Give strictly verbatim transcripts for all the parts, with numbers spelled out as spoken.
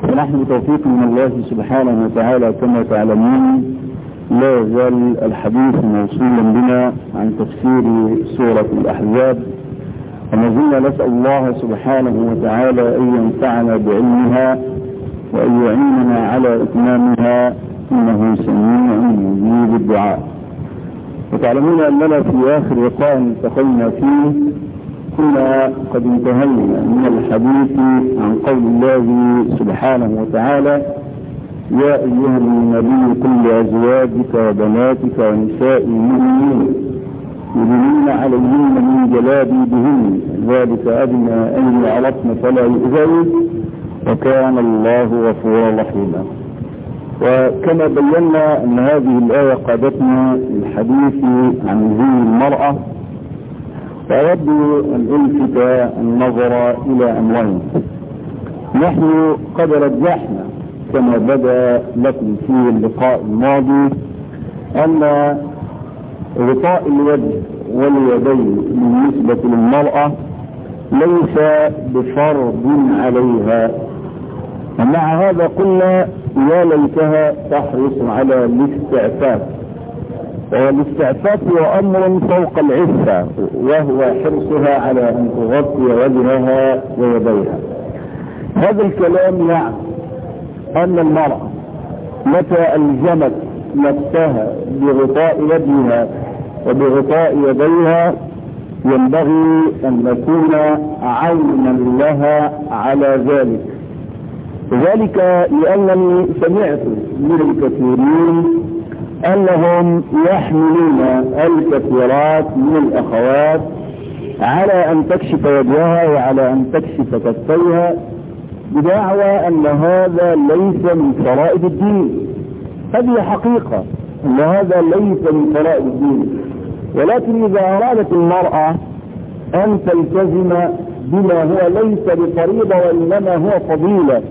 ونحن بتوفيق من الله سبحانه وتعالى كما تعلمون لا يزال الحديث موصولا بنا عن تفسير سورة الأحزاب، ونزلنا نسأل الله سبحانه وتعالى أن ينفعنا بعلمها وأن يعيننا على إتمامها إنه سميع مجيب الدعاء. وتعلمون أننا في آخر لقاء التقينا فيه كنا قد انتهينا من الحديث عن قول الله سبحانه وتعالى: يا أيها النبي قل لأزواجك وبناتك ونساء المؤمنين يدنين عليهن من جلابيبهن ذلك أدنى أن يعرفن فلا يؤذين وكان الله غفورا رحيما. وكما بينا أن هذه الآية قادتنا للحديث عن زي المرأة، فأود أن ألفت النظر إلى أمرين. نحن قد رجحنا كما بدأ لكم في اللقاء الماضي أن غطاء الوجه واليدين بالنسبة للمرأة ليس بفرض عليها، ومع هذا قلنا يا ليتها تحرص على الاستعفاف، والاستعفاف هو أمر فوق العفة، وهو حرصها على أن تغطي وجهها ويديها. هذا الكلام يعني أن المرأة متى ألزمت نفسها بغطاء وجهها وبغطاء يديها ينبغي أن نكون عونا لها على ذلك. ذلك لأنني سمعت من الكثيرين أنهم يحملون الكثيرات من الأخوات على أن تكشف وجهها وعلى أن تكشف كفيها بدعوى أن هذا ليس من فرائض الدين. هذه حقيقة أن هذا ليس من فرائض الدين، ولكن إذا أرادت المرأة أن تلتزم بما هو ليس بفريضة وإنما هو فضيلة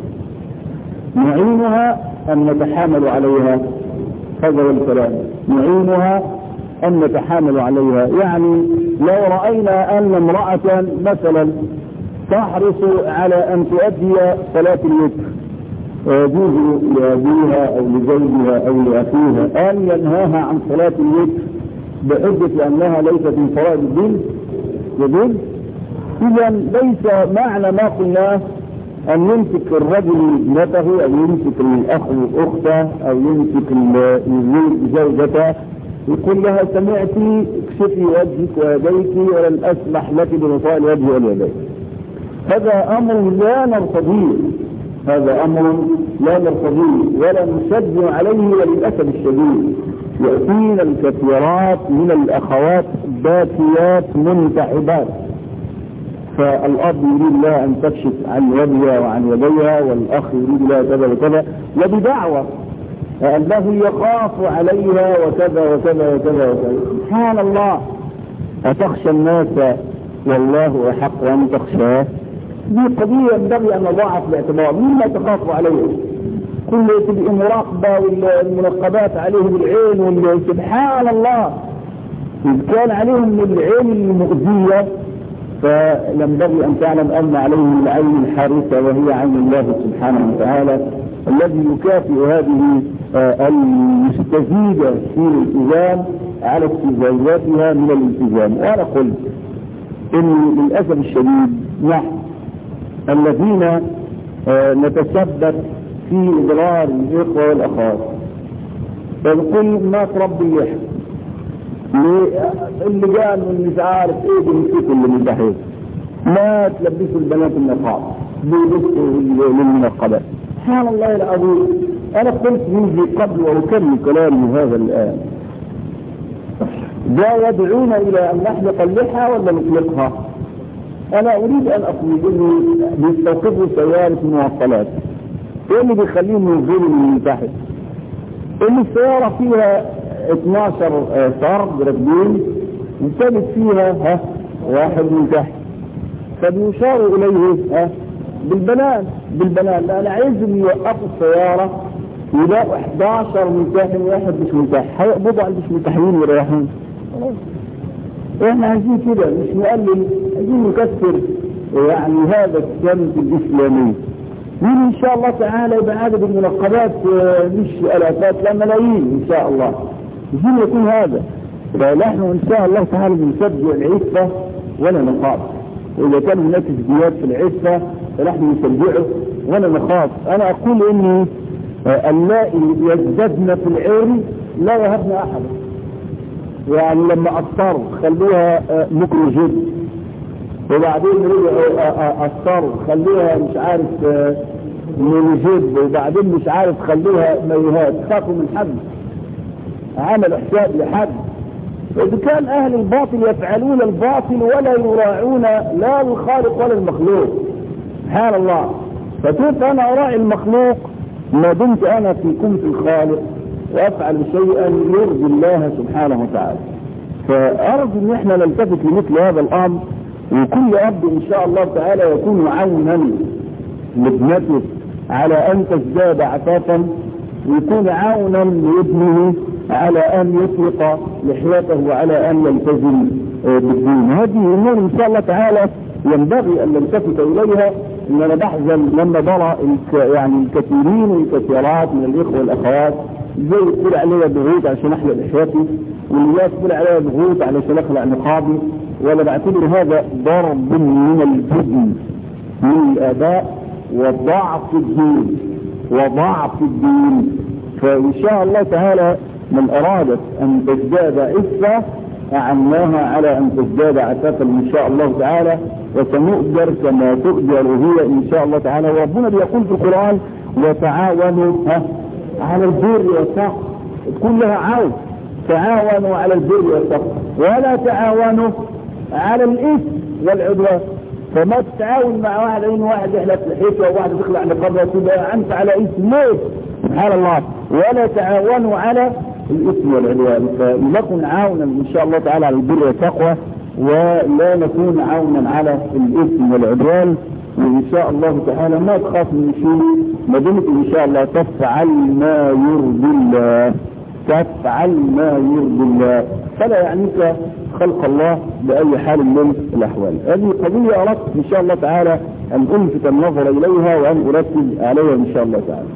نعينها أن نتحامل عليها. هذا هو الكلام، نعينها أن نتحامل عليها. يعني لو رأينا أن امرأة مثلا تحرص على أن تؤدي صلاة الوتر ويجوز لأبيها أو لزوجها أو لأخيها أن ينهاها عن صلاة الوتر بحجة أنها ليست من فرائض الدين، يجوز. إذا ليس معنى ما قلناه أن يمسك الرجل ابنته أو يمسك الأخ أخته أو يمسك الزوج زوجته يقول لها سمعتي اكشفي وجهك ويديك ولن أسمح لك بغطاء الوجه واليدين. هذا أمر لا نرتضيه، هذا أمر لا نرتضيه ولا نشجع عليه. وللأسف الشديد يأتينا الكثيرات من الأخوات باكيات منتحبات، فالأب يريد لها أن تكشف عن وجهها وعن يديها، والأخ يريد لها كذا وكذا، وبدعوة أنه يخاف عليها وكذا وكذا وكذا وكذا. سبحان الله، أتخشى الناس والله أحق أن تخشاه؟ دي قضية ينبغي أن نضعها في الاعتبار. مما تخاف عليه كل تبقى مراقبة والمراقبات عليه بالعين، سبحان الله إذ كان عليهم من العين المؤذية فينبغي أن تعلم أن عليهم العين الحارسة وهي عين الله سبحانه وتعالى الذي يكافئ هذه المستزيدة في الالتزام على استزادتها من الالتزام. وأنا قلت إن للأسف الشديد نحن الذين نتسبب في إضرار الإخوة والأخوات فنقول ما تربي اللحم اللجان واللي مش عارف ايه بيمسكوا اللي من تحت، ما تلبسوا البنات النقاب بيلبسوا للمنقبات. سبحان الله العظيم. انا قلت منذ قبل واكمل كلامي هذا الان، ده يدعون الى ان نحلق اللحى ولا نطلقها؟ انا اريد ان اقول اني بيستوقفوا سيارة المواصلات، ايه اللي بيخليهم ينزلوا من تحت؟ ان السيارة فيها اثناشر فرد راكبين وثابت فيها ها واحد من تحت، فبيشار اليه ها بالبنان بالبنان لا انا عايزهم يوقفوا السيارة يلاقوا احد عشر ملتحم واحد مش ملتحم، هيقبضوا على مش ملتحمين ويريحون. احنا عايزين كده، مش نقلل، عايزين نكسر يعني هذا السمت الاسلامي. مين ان شاء الله تعالى يبقى عدد المنقبات مش الافات لا ملايين ان شاء الله. مين يكون هذا؟ فنحن ان شاء الله تعالى بنشجع العفة ولا نخاف، واذا كان هناك ازدياد في العفة فنحن نشجعه ولا نخاف. انا اقول اني اللائي يزددن في العلم لا يهبن احد، يعني لما اثروا خلوها مكر جد، وبعدين رجعوا اثروا خلوها مش عارف من جد، وبعدين مش عارف خلوها ميهات، خافوا من حد، عمل حساب لحد. إذا كان أهل الباطل يفعلون الباطل ولا يراعون لا الخالق ولا المخلوق، سبحان الله. فكيف أنا أراعي المخلوق ما دمت أنا في كنف الخالق وأفعل شيئا يرضي الله سبحانه وتعالى؟ فأرجو أن احنا نلتفت لمثل هذا الأمر، وكل أب إن شاء الله تعالى يكون عونا لابنته على أن تزداد عفافا، ويكون عونا لابنه على أن يطلق لحيته وعلى أن يلتزم بالدين. هذه أمور إن شاء الله تعالى ينبغي أن نلتفت إليها. إن أنا بحزن لما برى يعني الكثيرين والكثيرات من الإخوة والأخوات زي يقول عليها ضغوط عشان أحلق لحيتي، والناس يقول عليها ضغوط علشان أخلع نقابي، ولا بعتبر هذا ضرب من الجبن من الآباء وضعف الدين وضعف الدين. فإن شاء الله تعالى من أرادت أن تزداد عفة أعناها على أن تزداد عفافا إن شاء الله تعالى، وسنؤجر كما تؤجر هي إن شاء الله تعالى. وربنا بيقول في القرآن وتعاونوا على البر والتقوى، تكون لها عون، تعاونوا على البر والتقوى ولا تعاونوا على الإثم والعدوان. فما تتعاون مع واحد ان واحد يحلق لحيته وواحد يخلع نقابه تبقى انت على اثم ليه؟ سبحان الله. ولا تعاونوا على الاثم والعدوان. فلنكن عونا ان شاء الله تعالى على البر والتقوى، ولا نكون عونا على الاثم والعدوان. وان شاء الله تعالى ما تخاف من شيء ما دمت ان شاء الله تفعل ما يرضي الله، تفعل ما يرضي الله، فلا يعنيك خلق الله بأي حال من الأحوال. هذه قضية أردت إن شاء الله تعالى أن ألفت النظر إليها وأن أركز عليها إن شاء الله تعالى.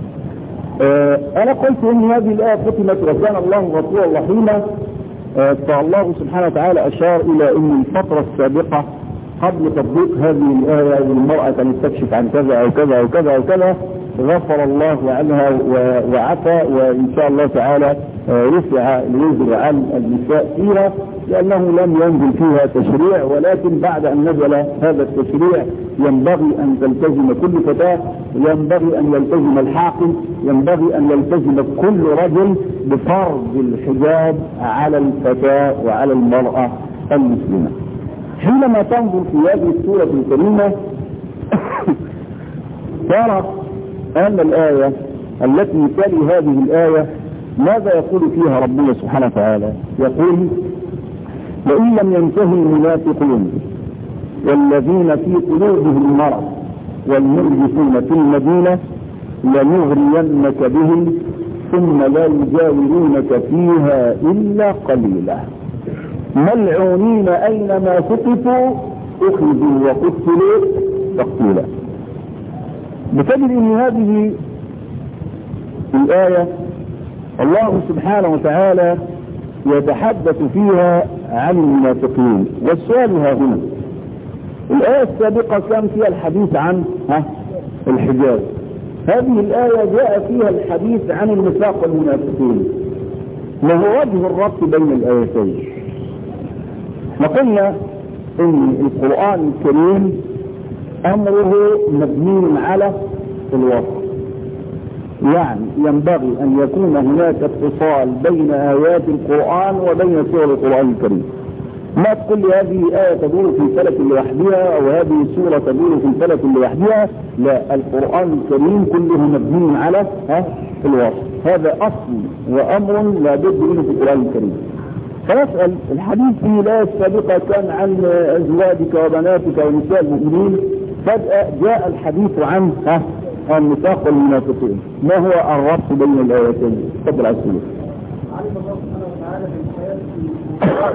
أه أنا قلت إن هذه الآية ختمت وكان الله غفورا رحيما. أه فالله سبحانه وتعالى أشار إلى أن الفترة السابقة قبل تطبيق هذه الآية والمرأة أن تكشف عن كذا أو كذا أو كذا أو كذا غفر الله عنها وعفى، وإن شاء الله تعالى رفع الوزر عن النساء فيها لأنه لم ينزل فيها تشريع، ولكن بعد أن نزل هذا التشريع ينبغي أن تلتزم كل فتاة، ينبغي أن يلتزم الحاكم، ينبغي أن يلتزم كل رجل بفرض الحجاب على الفتاة وعلى المرأة المسلمة. حينما تنظر في هذه السورة الكريمة ترى أن الآية التي تلي هذه الآية ماذا يقول فيها ربنا سبحانه وتعالى؟ يقول وإن لم ينتهي المنافقون والذين في قلوبهم مرض والمرجفون في المدينة لنغرينك بهم ثم لا يجاورونك فيها إلا قليلا ملعونين أينما ثقفوا أخذوا وقتلوا تقتيلا. بتجد ان هذه الآية الله سبحانه وتعالى يتحدث فيها عن المنافقين. والسؤال ها هنا، الآية السابقة كان فيها الحديث عن ها الحجاب، هذه الآية جاء فيها الحديث عن النفاق والمنافقين. ما هو وجه الربط بين الآيتين؟ قلنا ان القرآن الكريم امره مبني على الوصف، يعني ينبغي ان يكون هناك اتصال بين ايات القرآن وبين سور القرآن الكريم. ما تقول لي هذه آية تدور في فلك لوحدها او هذه سورة تدور في فلك لوحدها، لا، القرآن الكريم كله مبني على ها الوصف. هذا اصل وامر لا بد منه في القرآن الكريم. فنسأل الحديث في الآية السابقة كان عن أزواجك وبناتك ونساء المؤمنين، فجأة جاء الحديث عن ها النفاق والمنافقين. ما هو الربط بين الآيتين؟ تفضل على السلوك. علم الله سبحانه وتعالى في الحياة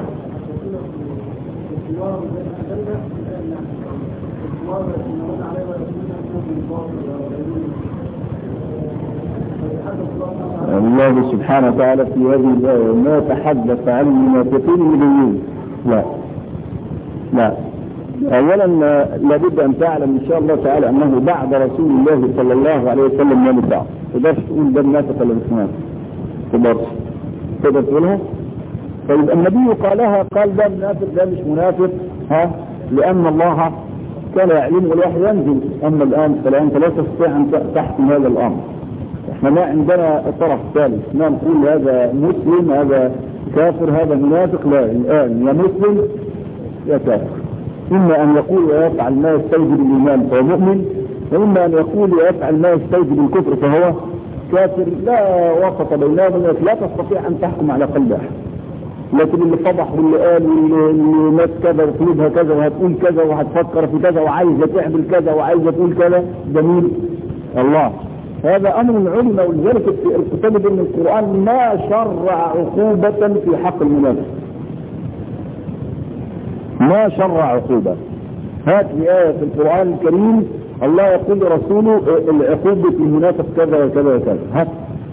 في الله سبحانه وتعالى في هذه الآية ما تحدث عن المنافقين المدينين. لا لا أولا لابد أن تعلم إن شاء الله تعالى أنه بعد رسول الله صلى الله عليه وسلم ما يدعى. تقدرش تقول ده منافق ولا مش منافق؟ تقدرش تقدر تقولها؟ طيب النبي قالها، قال ده منافق ده مش منافق، ها، لأن الله كان يعلم والوحي ينزل. أما الآن فلا أنت لا تستطيع أن تحكم هذا الأمر. احنا ما عندنا طرف ثالث ما نقول هذا مسلم هذا كافر هذا منافق. لا، الآن يا مسلم يا كافر. إما أن يقول ويفعل ما يستوجب الإيمان فهو مؤمن، وإما أن يقول ويفعل ما يستوجب الكفر فهو كافر. لا وسط بينهم، لا تستطيع أن تحكم على قلب أحد. لكن اللي فضح واللي قال واللي ناس كذا وقلوبها كذا وهتقول كذا وهتفكر في كذا وعايزة تعمل كذا وعايزة تقول كذا، ده مين؟ الله. هذا أمر علم، ولذلك الكتاب من القرآن ما شرع عقوبة في حق المنافق، ما شرع عقوبة. هات لي آية في القرآن الكريم الله يقول لرسوله العقوبة في المنافق كذا وكذا وكذا. هات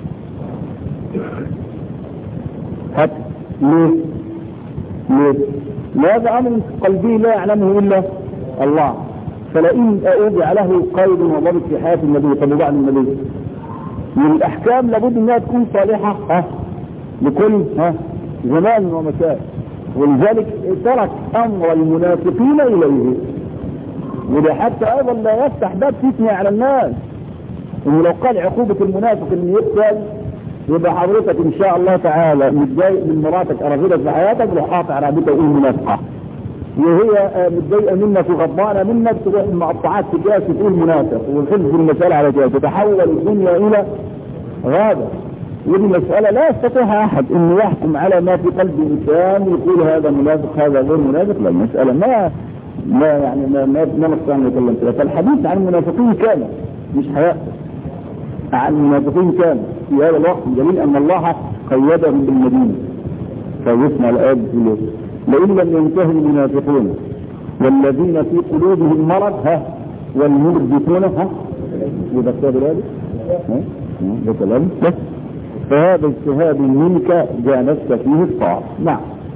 هات ليه؟ ليه؟ لهذا أمر قلبي لا يعلمه إلا الله. فلئن أوضع له قيد وضبط في حياة النبي طب وبعد النبي من الأحكام لابد أنها تكون صالحة ها لكل ها زمان ومكان. ولذلك ترك أمر المنافقين إليه، وده حتى أيضا لا يفتح باب فتنة على الناس. إنه لو قال عقوبة المنافق إنه يقتل يبقى حضرتك إن شاء الله تعالى متضايق من مراتك أرغبت في حياتك روح قاطع رابطة وقول منافقة، وهي متضايقة منك وغضبانة منك تروح مقطعات في جاس تقول منافق، وخلف المسألة على جاس تتحول الدنيا إلى غابة. ودي مسألة لا يستطيعها أحد إنه يحكم على ما في قلب الإنسان ويقول هذا منافق هذا غير منافق. لا، المسألة ما ما يعني ما ما, ما نستطيع أن نتكلم فيها. فالحديث عن المنافقين كان مش حياة عن المنافقين كان في هذا الوقت دليل أن الله قيدهم بالمدينة. فيسمع الآيات بيقول لئن لم ينتهي المنافقون والذين في قلوبهم مرض ها والمرجفون ها يبقى ذلك ده كلام بس. فهذا اجتهاد منك جانبت فيه الطاعة. نعم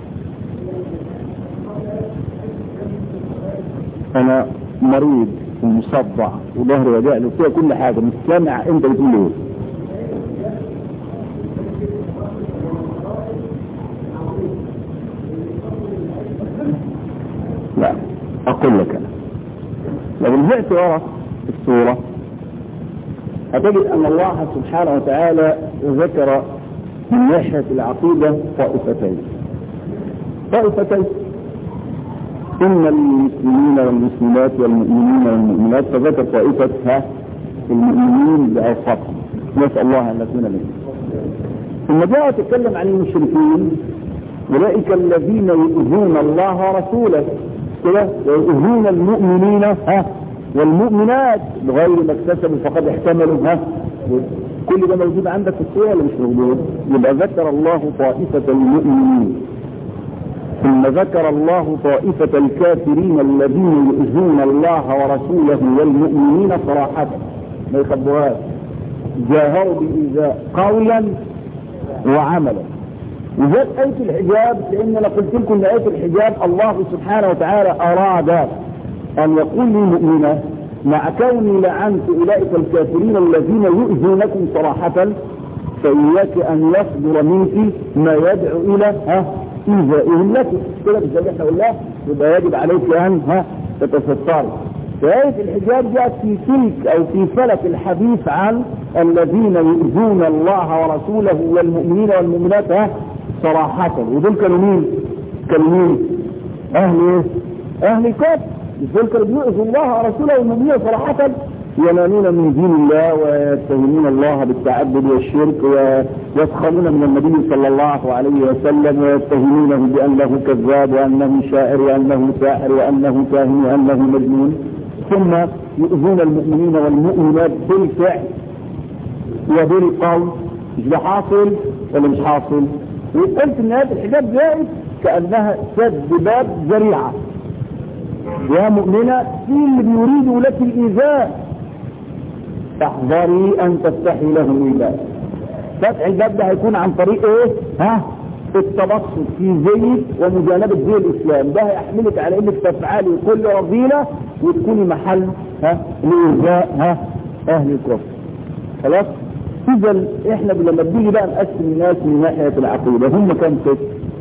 أنا مريض ومصدع وظهري وجعني وفيها كل حاجة مش سامع أنت بتقول إيه. لا أقول لك أنا لو رجعت ورا الصورة هتجد أن الله سبحانه وتعالى ذكر من ناحية العقيدة طائفتين طائفتين إن المسلمين والمسلمات والمؤمنين والمؤمنات، فذكر طائفتها المؤمنين بأوصافهم نسأل الله أن نكون منهم. ثم جاء تتكلم عن المشركين أولئك الذين يؤذون الله ورسوله كده ويؤذون المؤمنين ها والمؤمنات بغير ما اكتسبوا فقد احتملوا ها. كل ده موجود عندك في الصورة ولا مش موجود؟ يبقى ذكر الله طائفة المؤمنين ثم ذكر الله طائفة الكافرين الذين يؤذون الله ورسوله والمؤمنين صراحة ما يخبوهاش، جاهروا بالإيذاء قولا وعملا. وجاءت آية الحجاب لأن أنا قلت لكم أن آية الحجاب الله سبحانه وتعالى أراد أن يقول لي مؤمنة مع كوني لعنت أولئك الكافرين الذين يؤذونكم صراحة فإياك أن يصدر منك ما يدعو إلى ها إيذائهم لكم كده بالذات احنا قلنا يبقى يجب عليك أن ها تتستر. فآية الحجاب جاءت في سلك أو في فلك الحديث عن الذين يؤذون الله ورسوله والمؤمنين والمؤمنات ها صراحة. ودول كانوا مين؟ كانوا مين؟ أهل إيه؟ أهل كفر. دول كانوا بيؤذوا الله ورسوله والمؤمنين صراحة ينالون من دين الله ويتهمون الله بالتعبد والشرك ويسخرون من النبي صلى الله عليه وسلم ويتهمونه بأنه كذاب وأنه شاعر وأنه ساحر وأنه كاهن وأنه مجنون، ثم يؤذون المؤمنين والمؤمنات بالفعل وبالقول. مش ده حاصل ولا مش حاصل؟ وقلت ان هذا الحجاب جائز كأنها سد باب ذريعة يا مؤمنة في اللي بيريدوا لك الإيذاء فاحذري ان تفتحي له الباب. فتح الباب ده هيكون عن طريق ايه؟ ها؟ التبسط في زي ومجانبة زي الاسلام، ده هيحملك على انك تفعلي كل رذيلة وتكوني محل ها لإرضاء ها اهل الكفر. خلاص؟ اذا احنا لما بنيجي بقى نقسم الناس من ناحية العقيدة هم كم قسم؟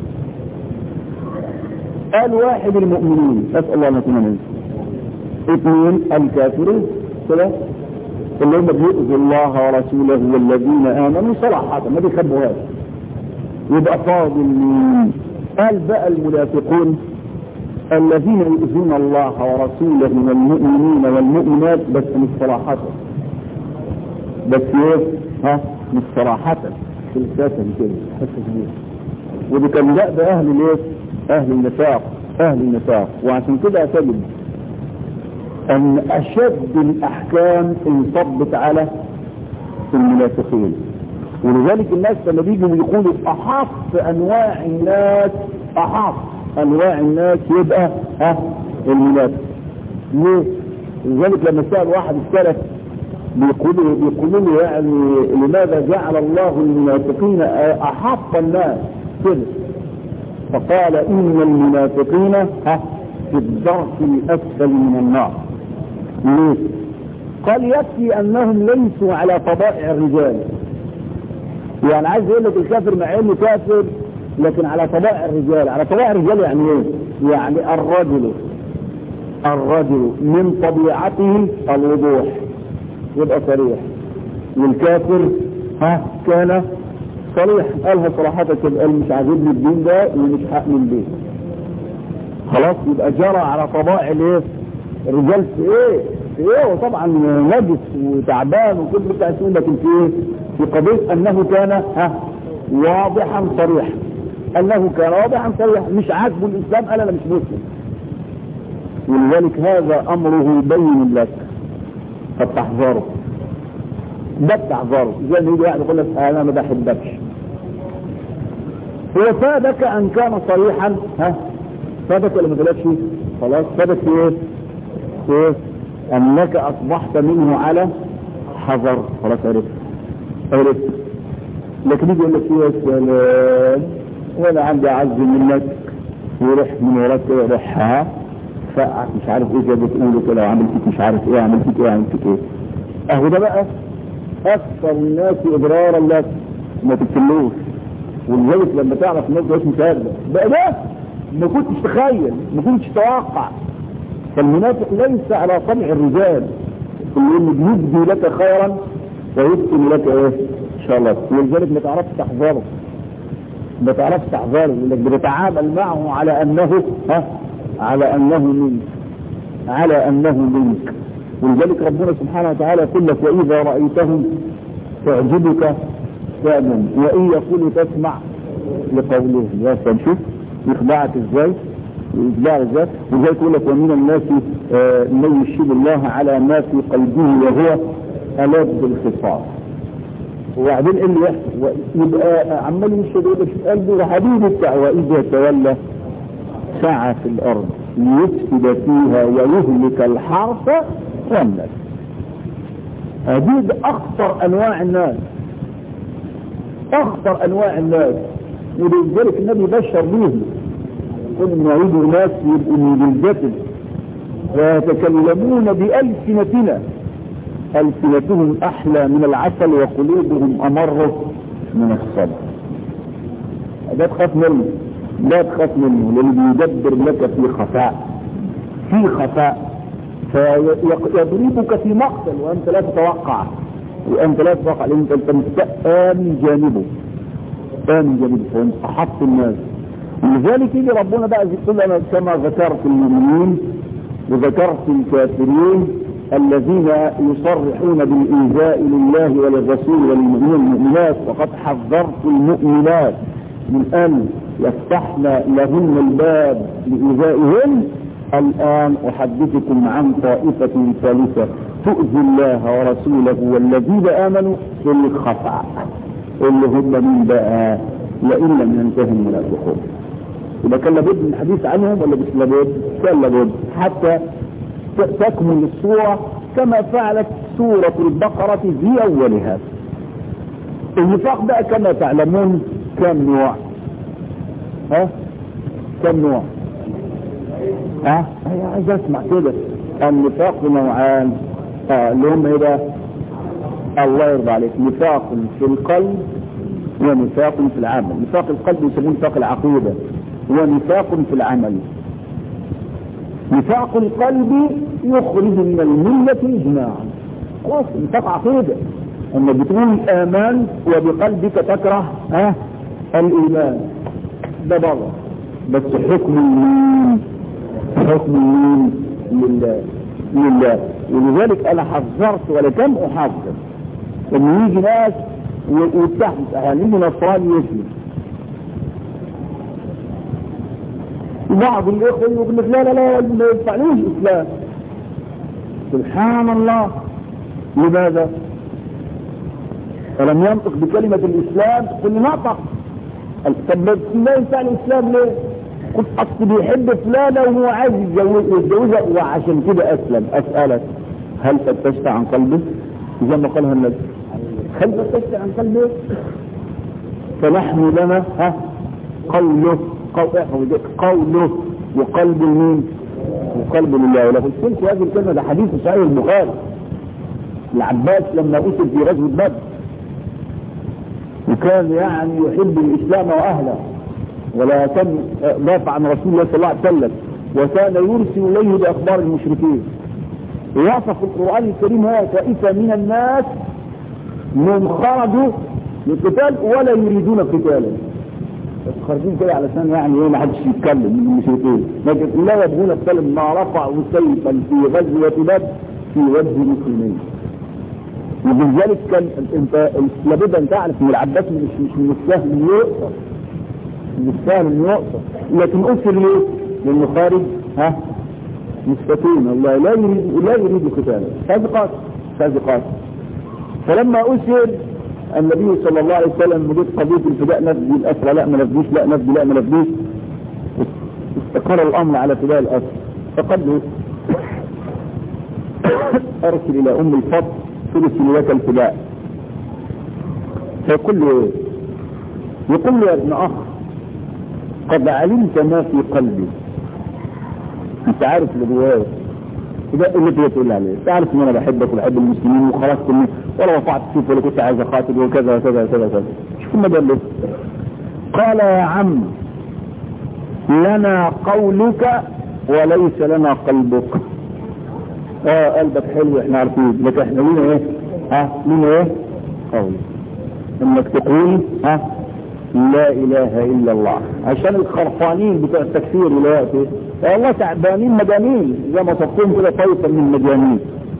قال واحد المؤمنين، اسأل الله ان يكون منهم. اثنين الكافرين، كده اللي هم بيؤذوا الله ورسوله والذين امنوا صراحة ما بيخبوهاش. يبقى فاضل مين؟ قال بقى المنافقون الذين يؤذون الله ورسوله من المؤمنين والمؤمنات بس مش صراحة، بس ايه؟ ها؟ مش صراحة، سلسلة كده حسس بيه. ودي كان لا ده اهل الايه؟ اهل النفاق، اهل النفاق. وعشان كده تجد ان اشد الاحكام انصبت على المنافقين. ولذلك الناس لما بيجوا يقولوا احط انواع الناس، احط انواع الناس يبقى ها المنافق. ليه؟ لذلك لما سأل واحد السلف بيقولوا بيقولوا له يعني لماذا جعل الله المنافقين احط الناس كده؟ فقال ان المنافقين ها في الدرك الاسفل من النار. ليه؟ قال يكفي انهم ليسوا على طبائع الرجال. يعني عايز يقول لك الكافر مع انه كافر لكن على طبائع الرجال. على طبائع الرجال يعني ايه؟ يعني الرجل الرجل من طبيعته الوضوح، يبقى صريح. والكافر ها كان صريح، قالها صراحة كده، قال مش عاجبني الدين ده ومش هأمن بيه. خلاص يبقى جرى على طبائع الايه؟ الرجال في ايه؟ في ايه؟ وطبعا نجس وتعبان وكل بتاع سنة، لكن في ايه؟ في قضية انه كان ها واضحا صريحا، انه كان واضحا صريحا، مش عاجبه الاسلام قال انا مش مسلم. ولذلك هذا امره بين لك فالتحذره، ده التحذره. زي ما يجي واحد يقول لك انا ما بحبكش، هو فادك ان كان صريحا ها فادك ولا ما فادكش؟ خلاص فادك في ايه؟ في ايه؟ انك اصبحت منه على حذر. خلاص عرفت عرفت. لكن يجي يقول لك يا سلام وانا عندي اعز منك ويروح من وراك كده يروح ها فقعك مش عارف ايه جاب تقوله كده وعمل فيك مش عارف ايه عمل فيك ايه عمل فيك ايه. اهو ده بقى اكثر الناس اضرارا لك ما تتكلوش. ولذلك لما تعرف الناس ده مش مصدق بقى ده ما كنتش تخيل ما كنتش تتوقع. فالمنافق ليس على طبع الرجال اللي بيبدي لك خيرا ويبطن لك ايه ان شاء الله. ولذلك ما تعرفش تحذره، ما تعرفش تحذره لانك بتتعامل معه على انه ها على انه منك على انه منك. ولذلك ربنا سبحانه وتعالى يقول لك واذا رايتهم تعجبك فعلا وان يقولوا تسمع لقولهم. يا سلام شوف يخدعك ازاي ويخدعك ازاي. ولذلك يقول لك ومن الناس من يشهد الله على ما في قلبه وهو ألد بالخصام. وبعدين ايه اللي يحصل؟ يبقى عمال يشهد يقول في قلبه وحبيبي بتاع واذا تولى سعى في الارض ليفسد فيها ويهلك الحرث والنسل. هذه اخطر انواع الناس، اخطر انواع الناس. ولذلك النبي بشر بيهم يقول ان يعيد الناس يبقوا بالجسد ويتكلمون بألسنتنا ألسنتهم أحلى من العسل وقلوبهم أمر من الصبر. لا تخاف منه، لا تخاف منه لأنه يدبر لك في خفاء في خفاء فيضربك في مقتل وأنت لا تتوقع وأنت لا تتوقع لأنك أنت آمن جانبه آمن جانبه فهم أحط الناس. لذلك يجي ربنا بقى يقول أنا كما ذكرت المؤمنين وذكرت الكافرين الذين يصرحون بالإيذاء لله وللرسول وللمؤمنين والمؤمنات، وقد حذرت المؤمنات من أن يفتحن لهن الباب لإيذائهن. الآن أحدثكم عن طائفة ثالثة تؤذي الله ورسوله والذين آمنوا في الخفاء اللي هم من بقى لئن لم ينتهي المنافقون. يبقى كان لابد من الحديث عنهم ولا مش لابد؟ كان لابد حتى تكمل الصورة كما فعلت سورة البقرة في أولها. النفاق بقى كما تعلمون كم نوع؟ ها كم نوع؟ ها أنا عايز أسمع كده. النفاق نوعان، اه اللي هم ايه بقى؟ الله يرضى عليك، نفاق في القلب ونفاق في العمل. نفاق القلب يسمونه نفاق العقيدة، ونفاق في العمل. نفاق القلب يخرج من الملة إجماعا، خلاص نفاق عقيدة، أما بتقول آمان وبقلبك تكره ها الإيمان، ده بره، بس حكم مين؟ حكم مين؟ لله لله. ولذلك أنا حذرت ولكم أحذر إن يجي ناس ويتحدث يعني يجي نصراني يسلم، بعض الإخوة يقول لك لا لا لا ما ينفعنيش إسلام. سبحان الله، لماذا؟ فلم ينطق بكلمة الإسلام قل نطق. طب ما ينفع الإسلام ليه؟ قلت أصل بيحب فلانة وهو عايز يتجوزها وعشان كده أسلم. أسألك هل فتشت عن قلبه؟ زي ما قالها النبي، هل فتشت عن قلبه؟ فنحن لنا ها قوله قوله وقلب مين؟ وقلب لله. ولو قلت هذه الكلمة ده حديث صحيح البخاري، العباس لما أسر في غزوة بدر وكان يعني يحب الإسلام وأهله ولا كان دافع عن رسول الله صلى الله عليه وسلم، وكان يرسل إليه بأخبار المشركين. وصف القرآن الكريم هو طائفة من الناس من خرجوا للقتال ولا يريدون قتالا، بس خارجين كده علشان يعني ايه ما حدش يتكلم من المشركين، لكن لا يبغون الكلم. ما رفعوا سيفا في غزوة بدر في وجه المسلمين. وبذلك كان انت لابد ان تعرف ان العباس مش مش من السهل انه يقصر، من السهل انه يقصر، لكن اسر ليه؟ لانه خارج ها مستقيم، الله لا يريد لا يريد قتالا، صادقات صادقات. فلما اسر النبي صلى الله عليه وسلم وجد قضيه الفداء، نفدي الاسرى لا ما نفديش، لا نفدي لا ما نفديش، استقر الامر على فداء الاسرى. فقد له ارسل الى ام الفضل ثلث لك الفداء. فيقول له ايه؟ يقول له يا ابن اخ قد علمت ما في قلبي، انت عارف اللي جوايا ده اللي انت تقول عليه، تعرف ان انا بحبك وبحب المسلمين وخلاص كله ولا رفعت سيف ولا كنت عايز اقاتل وكذا وكذا وكذا وكذا. شوف ما قال له، قال يا عم لنا قولك وليس لنا قلبك. اه قلبك حلو احنا عارفين، لكن احنا لينا ايه؟ ها لينا ايه؟ قول انك تقول ها لا اله الا الله. عشان الخرفانين بتوع التكفير دلوقتي والله تعبانين مجانين زي ما صفتهم كده طيفا من المجانين.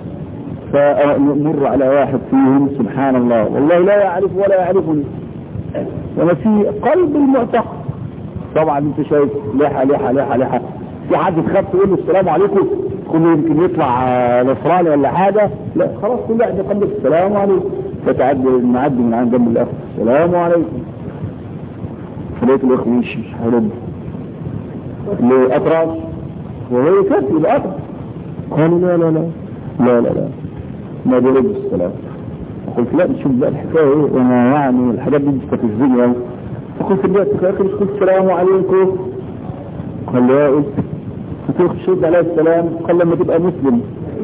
فنمر على واحد فيهم سبحان الله والله لا يعرف ولا يعرفني، وما في قلب المعتقد. طبعا انت شايف لحى لحى لحى لحى في حد تخاف تقول له السلام عليكم كله يمكن يطلع نصراني ولا حاجه، لا خلاص كل واحد يقول لك السلام عليكم، فتعدي المعدي من عند جنب الاخ السلام عليكم، فلقيت الاخ يمشي هرب لأطراف وهو يكفي الأطراف. قالوا لا لا لا لا لا لا ما بيرد السلام. قلت لا نشوف بقى الحكاية ايه، وانا يعني الحاجات دي بتستفزني يعني. فقلت له يا اخي قلت السلام عليكم، قال لا قلت قلت له شد عليه السلام، قال لما تبقى مسلم.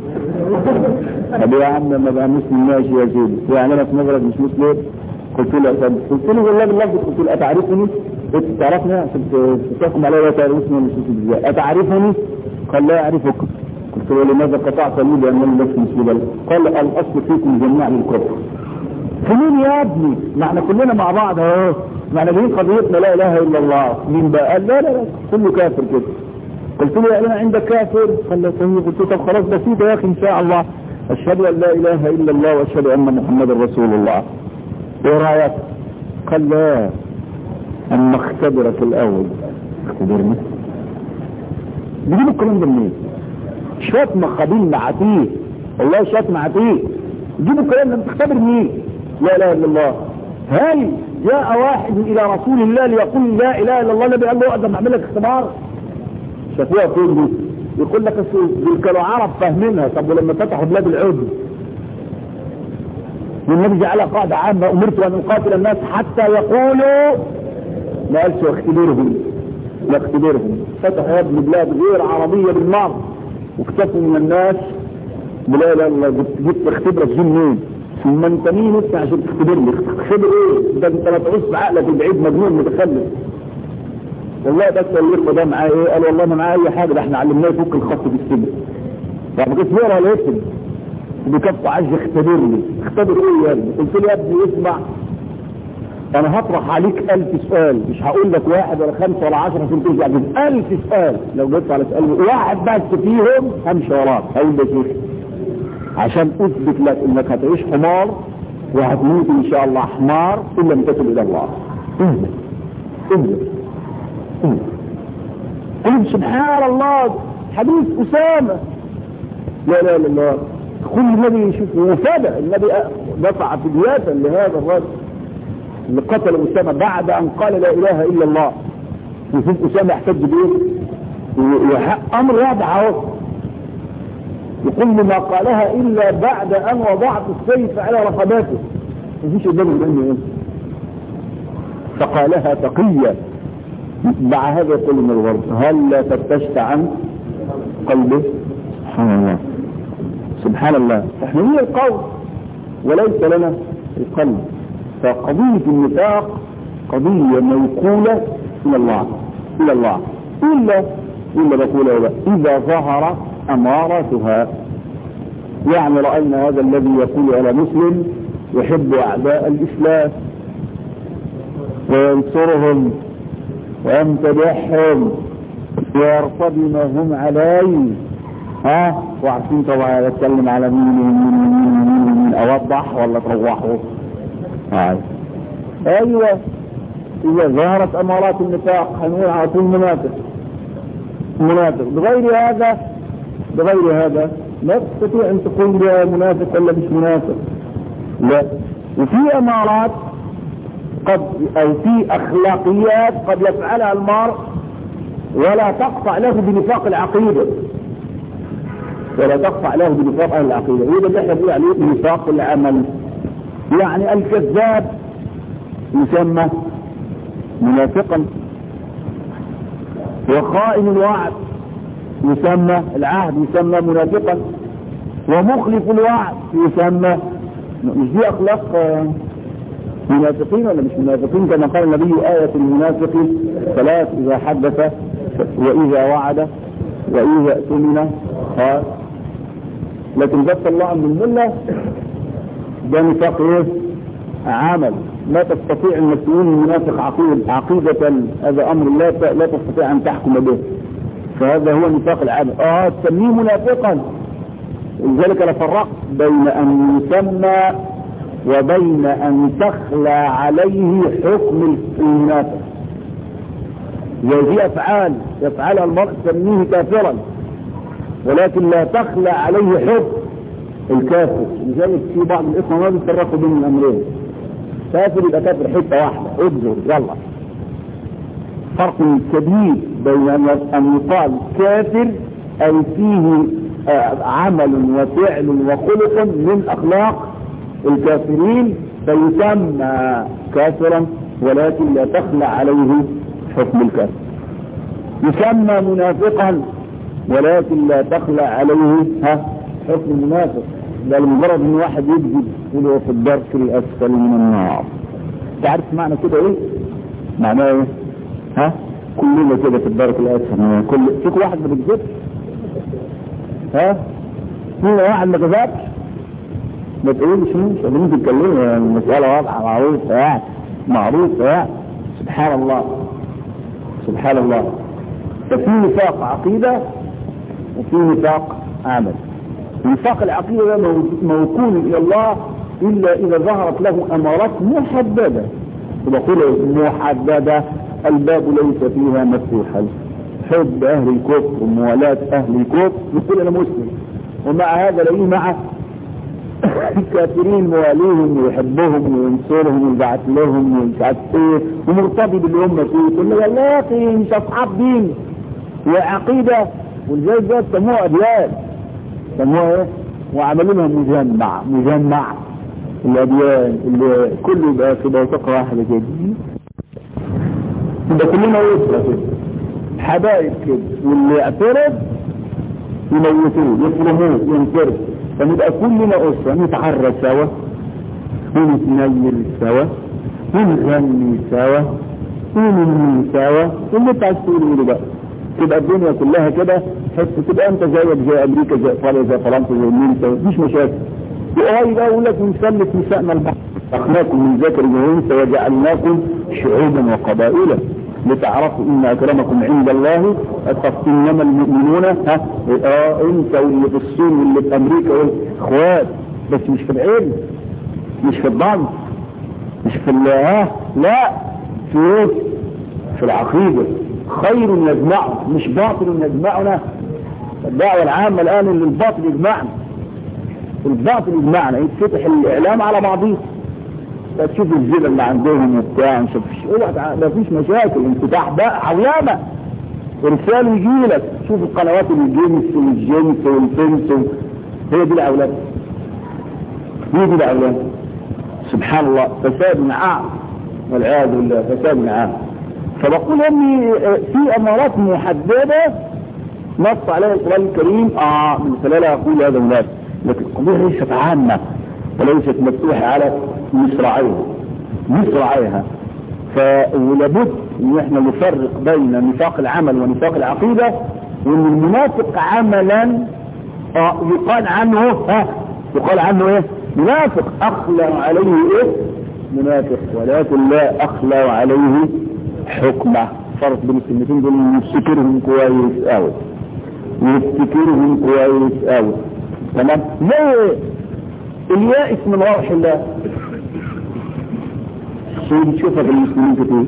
طب يا عم لما بقى مسلم ماشي يا سيدي، يعني انا في نظرك مش مسلم؟ قلت له قلت له والله باللفظ، قلت له اتعرفني؟ انت تعرفني عشان تحكم علي لا تعرفني ولا تشوف ازاي؟ اتعرفني؟ قال لا اعرفك. قلت له لماذا قطعت لي لانني لست مسلما؟ قال الاصل فيكم جميعا الكفر. فمين يا ابني؟ ما احنا كلنا مع بعض اهو، ما احنا جايين قضيتنا لا اله الا الله. مين بقى؟ قال لا لا لا كله كافر كده. قلت له يعني عندك كافر؟ قال لا طيب. قلت له طب خلاص بسيطه يا اخي ان شاء الله، اشهد ان لا اله الا الله واشهد ان محمدا رسول الله، ايه رايك؟ قال لا اما اختبرك الاول. اختبرني؟ بيجيب الكلام ده منين؟ شويه مخابيل معاتيه والله، شويه معاتيه يجيبوا الكلام ده. بتختبر مين؟ لا اله الا الله. هل جاء واحد الى رسول الله ليقول لا اله الا الله، النبي قال له اقدر اعمل لك اختبار؟ شافوها فين دي؟ يقول لك دول كانوا عرب فاهمينها. طب ولما فتحوا بلاد العود والنبي جعلها قاعدة عامة أمرت أن أقاتل الناس حتى يقولوا، ما قالش واختبرهم واختبرهم. فتحوا يا ابن بلاد غير عربية بالنار واكتفوا من الناس بلا لا لا جبت اختبرك دي منين؟ ثم انت مين انت عشان تختبرني؟ تختبر ايه؟ ده انت ما تعوز بعقلك البعيد مجنون متخلف. والله بس اللي ده معاه ايه؟ قال والله ما معاه اي حاجه، ده احنا علمناه يفك الخط في السجن. طب كيف يقرا ولا يكتب؟ بكف عايز يختبرني. اختبر ايه يا ابني؟ قلت له يا ابني اسمع، انا هطرح عليك ألف سؤال، مش هقول لك واحد ولا خمسه ولا عشره عشان ترجع بيه. ألف سؤال لو جبت على سؤال واحد بس فيهم همشي وراك. هقول لك ايه؟ عشان اثبت لك انك هتعيش حمار وهتموت ان شاء الله حمار ان لم تتب الى الله. اهدى اهدى قل سبحان الله حديث اسامه. لا لا لا لا كل النبي يشوف وفدا النبي دفع فدية لهذا الرجل اللي قتل اسامه بعد ان قال لا اله الا الله. يشوف اسامه يحتج بايه؟ وحق امر واضح اهو. يقول ما قالها الا بعد ان وضعت السيف على رقباته. مفيش قدامه منه ايه؟ فقالها تقية. مع هذا يقول من الغرب هل لا فتشت عن قلبه؟ سبحان الله سبحان الله. احنا هي القول وليس لنا القلب. فقضية النفاق قضية موكولة الى الله الى الله الا الا بقول اذا ظهر اماراتها. يعني رأينا هذا الذي يقول على مسلم يحب اعداء الاسلام وينصرهم ويمتدحهم ويرتضي ما هم عليه. ها وعارفين طبعا يتكلم على مين ومين ومين ومين. اوضح ولا تروحوا؟ هاي ايوه اذا ظهرت امارات النفاق هنقول على طول منافق منافق. بغير هذا بغير هذا لا تستطيع ان تقول ده منافق ولا مش منافق. لا. وفي امارات قد او في اخلاقيات قد يفعلها المرء ولا تقطع له بنفاق العقيدة ولا تقطع له بنفاق العقيدة. وده اللي احنا بنقول عليه نفاق العمل. يعني الكذاب يسمى منافقا، وخائن الوعد يسمى العهد يسمى منافقا، ومخلف الوعد يسمى. مش دي اخلاق منافقين ولا مش منافقين؟ كما قال النبي آية المنافق ثلاث: اذا حدث واذا وعد واذا اؤتمن قال. لكن جبت الله عن الملة ده نفاق ايه؟ عمل. لا تستطيع ان تكون المنافق عقيدة عقيدة هذا امر لا لا تستطيع ان تحكم به. فهذا هو نفاق العمل. اه تسميه منافقا. ولذلك انا فرقت بين ان يسمى وبين ان تخلى عليه حكم المنافق. زي دي افعال يفعلها المرء تسميه كافرا ولكن لا تخلى عليه حكم الكافر. لذلك في بعض الاخوه ما بيفرقوا بين الامرين. كافر يبقى كافر حته واحده اجزر يلا. فرق كبير بين ان يقال كافر اي فيه عمل وفعل وخلق من اخلاق الكافرين فيسمى كافرا ولكن لا تخلى عليه حكم الكافر. يسمى منافقا ولكن لا تخلى عليه ها حكم المنافق. ده لمجرد ان واحد يكذب يقول في الدرك الاسفل من النار. تعرف معنى كده ايه؟ معناه ايه؟ ها كلنا كده في الدرك الاسفل. كل فيك واحد ما بيكذبش؟ ها في واحد ما كذبش؟ ما تقولش مش ممكن تتكلموا يعني المساله واضحه معروفه يعني معروفه يعني. سبحان الله سبحان الله. ففي نفاق عقيده وفي نفاق عمل. نفاق العقيده ده موكول الى الله الا اذا ظهرت له امارات محدده. وبقول محدده الباب ليس فيها مفتوحا. حب اهل الكفر وموالاه اهل الكفر يقول انا مسلم ومع هذا لاقيه مع الكافرين مواليهم ويحبهم وينصرهم ويبعث لهم ومش عارف ايه ومرتضي باللي هم فيه. يقول له والله يا اخي مش اصحاب دين وعقيده ولذلك ده سموها اديان، سموها ايه؟ وعملوا لها مجمع مجمع الاديان اللي كله يبقى في بوتقه واحده كده، يبقى كلنا اسره كده حبايب كده، واللي يعترض يموتوه يفرموه ينكره، فنبقى كلنا اسره نتعرى سوا ونتنيل سوا ونغني سوا وننمي سوا، واللي انت عايز تقوله بقى تبقى الدنيا كلها كده، حس تبقى انت زيك زي امريكا زي ايطاليا زي فرنسا زي النمسا، مفيش مشاكل. وهاي بقى يقول لك ونسلك نسائنا البحر اخلاقكم من ذكر وانثى وجعلناكم شعوبا وقبائل لتعرفوا ان اكرمكم عند الله اتقاكم، انما المؤمنون ها اه انت واللي في الصين واللي في امريكا اخوات، بس مش في العلم مش في الضغط مش في ها لا في ايه؟ في العقيده. خير نجمعه مش باطل نجمعنا. الدعوه العامه الان اللي الباطل يجمعنا، الباطل يجمعنا، يتفتح الاعلام على بعضيه، تشوف الزبل اللي عندهم وبتاع نشوف ما فيش مشاكل، انفتاح بقى عولامه ارسال يجي لك، شوف القنوات الجنس والجنس والفنس، هي دي العولامه، هي دي العولامه. سبحان الله، فساد عام والعياذ بالله، فساد عام. فبقول اني في امارات محدده نص عليها القران الكريم اه من خلالها اقول هذا هناك، لكن القضيه ليست عامه وليست مفتوحه على مصراعيها مصراعيها. فلابد ان احنا نفرق بين نفاق العمل ونفاق العقيده، وان المنافق عملا اه يقال عنه ها يقال عنه ايه؟ منافق، اخلى عليه ايه؟ منافق، ولكن لا اخلى عليه حكمه. فرق بين الكلمتين دول نفتكرهم كويس قوي، نفتكرهم كويس قوي. تمام؟ زي اليائس من روح الله. شو تشوفها في المسلمين كتير،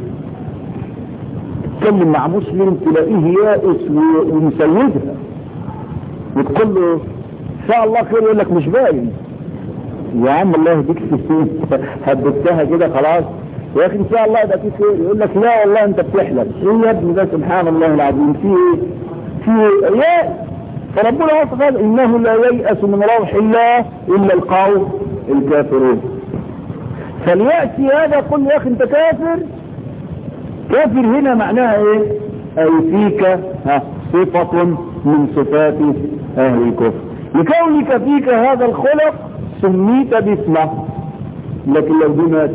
تتكلم مع مسلم تلاقيه يائس ومسودها، وتقول له ان شاء الله خير، يقول لك مش باين. يا عم الله يهديك في هددتها كده خلاص يا اخي ان شاء الله يبقى في خير، يقول لك لا والله انت بتحلم. ايه يا ابني ده؟ سبحان الله العظيم، في ايه؟ في يائس. فربنا قال انه لا ييأس من روح الله الا القوم الكافرون. فاليأس هذا قل يا اخي انت كافر. كافر هنا معناها ايه؟ اي فيك ها صفة من صفات اهل الكفر، لكونك فيك هذا الخلق سميت باسمه. لكن لو دي مات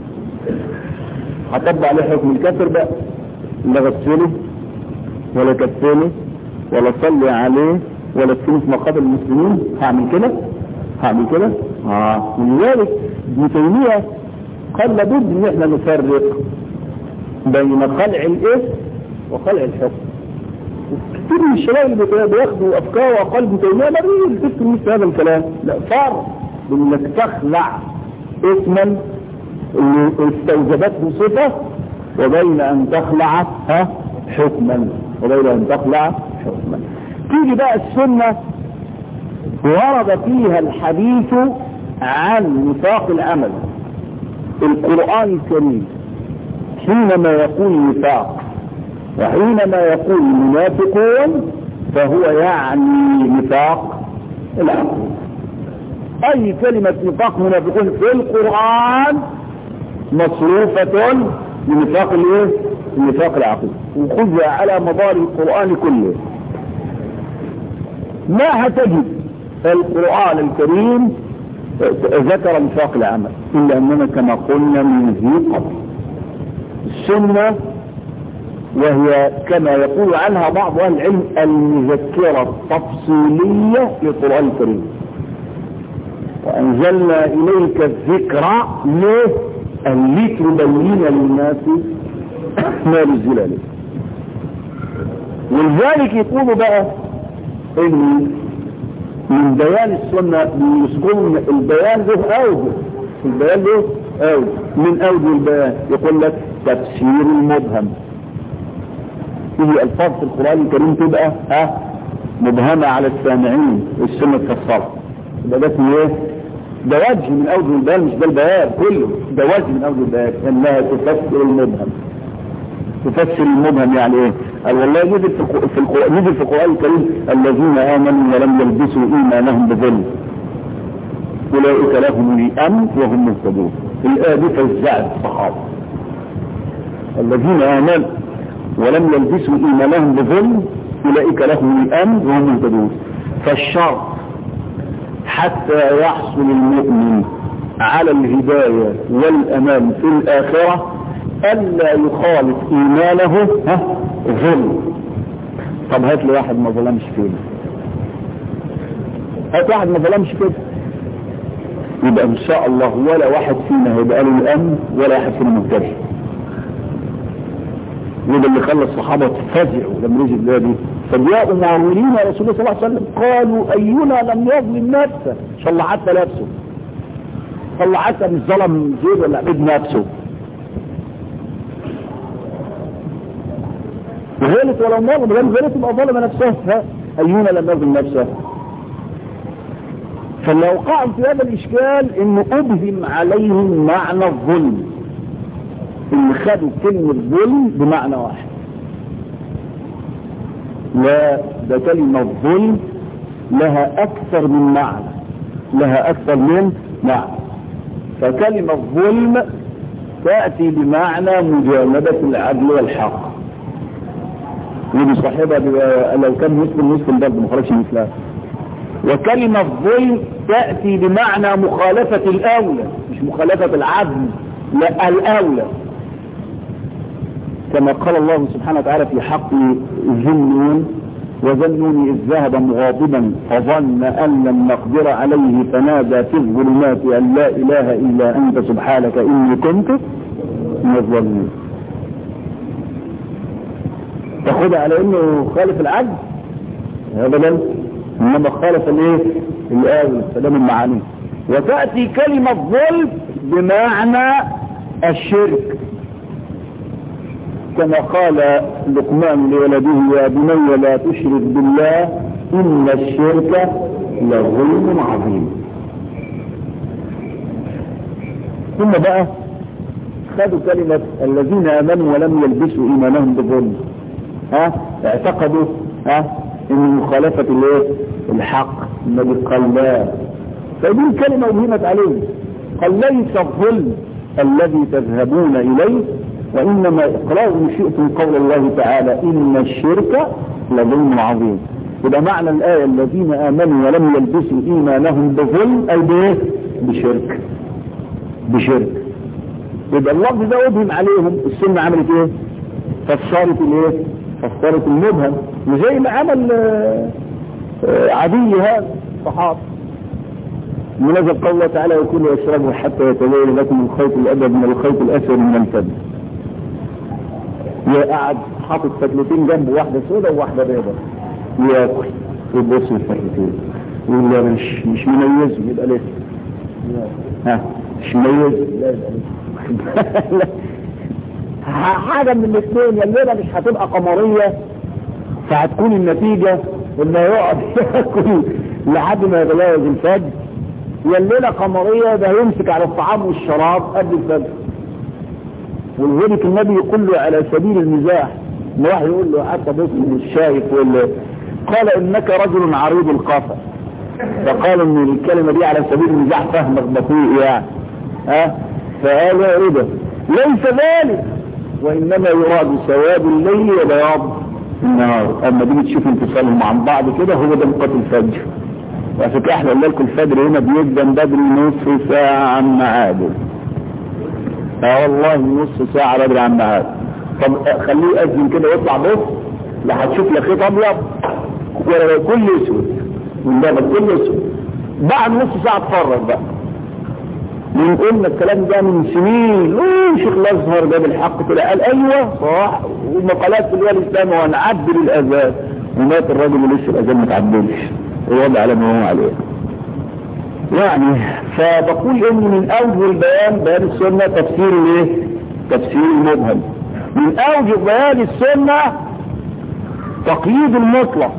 هطبق عليه حكم الكافر بقى، لا غسله ولا كفله ولا صلي عليه ولا تكون في مقابل المسلمين. هعمل كده هعمل كده اه ولذلك ابن تيمية قال لابد ان احنا نفرق بين خلع الاسم وخلع الحكم. كثير من الشباب اللي بياخدوا افكار وقال ابن تيمية ما بيلتفتوا مثل هذا الكلام. لا، فرق بين انك تخلع اسما اللي استوجبته صفة وبين ان تخلع ها حكما وبين ان تخلع حكما. تيجي بقى السنة ورد فيها الحديث عن نفاق العمل. القرآن الكريم حينما يقول نفاق وحينما يقول منافقون فهو يعني نفاق العمل. اي كلمة نفاق منافقون في القرآن مصروفة لنفاق الايه؟ النفاق العقيدي، وخذها على مدار القرآن كله. ما هتجد القرآن الكريم ذكر نفاق العمل إلا أننا كما قلنا من ذي قبل. السنة وهي كما يقول عنها بعض أهل العلم المذكرة التفصيلية للقرآن الكريم. وأنزلنا إليك الذكرى ليه؟ لتبين للناس ما نزل عليه. ولذلك يقولوا بقى ان من بيان السنة يذكرون البيان له اوجه، البيان له اوجه. من اوجه البيان يقول لك تفسير المبهم. هي الفاظ في القرآن الكريم تبقى ها مبهمة على السامعين، السنة تفسرها. يبقى ده اسمه ايه؟ ده وجه من اوجه البيان، مش ده البيان كله، ده وجه من اوجه البيان انها تفسر المبهم. تفسر المبهم يعني ايه؟ قال والله نزل في القرآن نزل في القرآن الكريم الذين آمنوا ولم يلبسوا إيمانهم بظلم أولئك لهم الأمن وهم مهتدون. الآية دي فزعت الصحابة الذين آمنوا ولم يلبسوا إيمانهم بظلم أولئك لهم الأمن وهم مهتدون. فالشرط حتى يحصل المؤمن على الهداية والأمان في الآخرة ألا يخالف إيمانه ظلم. طب هات لي واحد ما ظلمش كده، هات واحد ما ظلمش كده، يبقى إن شاء الله ولا واحد فينا هيبقى له الأمن ولا واحد فينا مهتدي. وده اللي خلى الصحابة تفزعوا لما نزل الآية دي. فجاءوا معاولين يا رسول الله صلى الله عليه وسلم قالوا أينا لم يظلم نفسه، إن شاء الله حتى نفسه، إن شاء الله حتى مش ظلم زيد ولا عبد نفسه. وغلط ولو مرة بدل غلط يبقى ظلم نفسه. أينا لم يظلم نفسه. فلو وقعوا في هذا الإشكال إنه أبهم عليهم معنى الظلم، إن خدوا كلمة ظلم بمعنى واحد. لا، ده كلمة ظلم لها أكثر من معنى، لها أكثر من معنى. فكلمة ظلم تأتي بمعنى مجانبة العدل والحق، ودي صاحبها لو كان مسلم مسلم برضه ما خرجش مثلها. وكلمة ظلم تأتي بمعنى مخالفة الأولى، مش مخالفة العدل، لا الأولى، كما قال الله سبحانه وتعالى في حق ذنون وذنوني إذ ذهب مغاضبا فظن أن لم نقدر عليه فنادى في الظلمات أن لا إله إلا أنت سبحانك إني كنت من الظالمين. تاخدها على إنه خالف العدل أبدا، إنما خالف الإيه؟ الآية سلام المعاني. وتأتي كلمة ظلم بمعنى الشرك، كما قال لقمان لولده يا بني لا تشرك بالله إن الشرك لظلم عظيم. ثم بقى خدوا كلمة الذين آمنوا ولم يلبسوا إيمانهم بظلم، ها اعتقدوا ها إن مخالفة الايه الحق. النبي قال لا، فدي الكلمة أبهمت عليه، قال ليس الظلم الذي تذهبون إليه وإنما اقرأوا إن شئتم قول الله تعالى إن الشرك لظلم عظيم. يبقى معنى الآية الذين آمنوا ولم يلبسوا إيمانهم بظلم أي بإيه؟ بشرك، بشرك. يبقى اللفظ ده أبهم عليهم، السنة عملت إيه؟ فسرت الإيه؟ فسرت المبهم، وزي ما عمل عدي هذا الصحابة منزل قول الله تعالى وكلوا واشربوا حتى يتبين لكم الخيط الأبيض من الخيط الأسود من الفجر. يقعد حاطط فتلتين جنب، واحدة سوداء وواحدة بيضاء، ياكل ويبص الفتلتين يقول لا مش مش مميز، يبقى ليه؟ ها مش مميز، لا يبقى ليه؟ حاجة من الاثنين، يا الليلة مش هتبقى قمرية فهتكون النتيجة انه يقعد ياكل لحد ما يتجاوز الفجر، يا الليلة قمرية ده يمسك على الطعام والشراب قبل الفجر. ولذلك النبي يقول له على سبيل المزاح، ما واحد يقول له حتى بص مش شايف، ولا قال انك رجل عريض القفا، فقال ان الكلمة دي على سبيل المزاح فهمك بطيء يعني، ها فقال يا ايه ده؟ ليس ذلك، وانما يراد سواد الليل وبياض النهار. اما دي تشوف انتصالهم عن بعض كده، هو ده وقت الفجر. وعشان احنا قلنا لكم الفجر هنا بيقدم بدري نصف ساعة عن ميعاده. اه والله نص ساعة بدري عن ميعاده. طب خليه يأذن كده ويطلع بص، لا هتشوف لا خيط ابيض ولا كل اسود، والباب كل اسود. بعد نص ساعة اتفرج بقى. من قلنا الكلام ده من سنين، اوه شيخ الازهر جاب الحق كده قال ايوه صح، ومقالات في الوالي الاسلامي وهنعدل الاذان، ومات الراجل ولسه الاذان ما تعدلش، الوضع على ما هو عليه. يعني فبقول ان من اوجه البيان بيان السنه تفسير الايه؟ تفسير المبهم. من اوجه بيان السنه تقييد المطلق.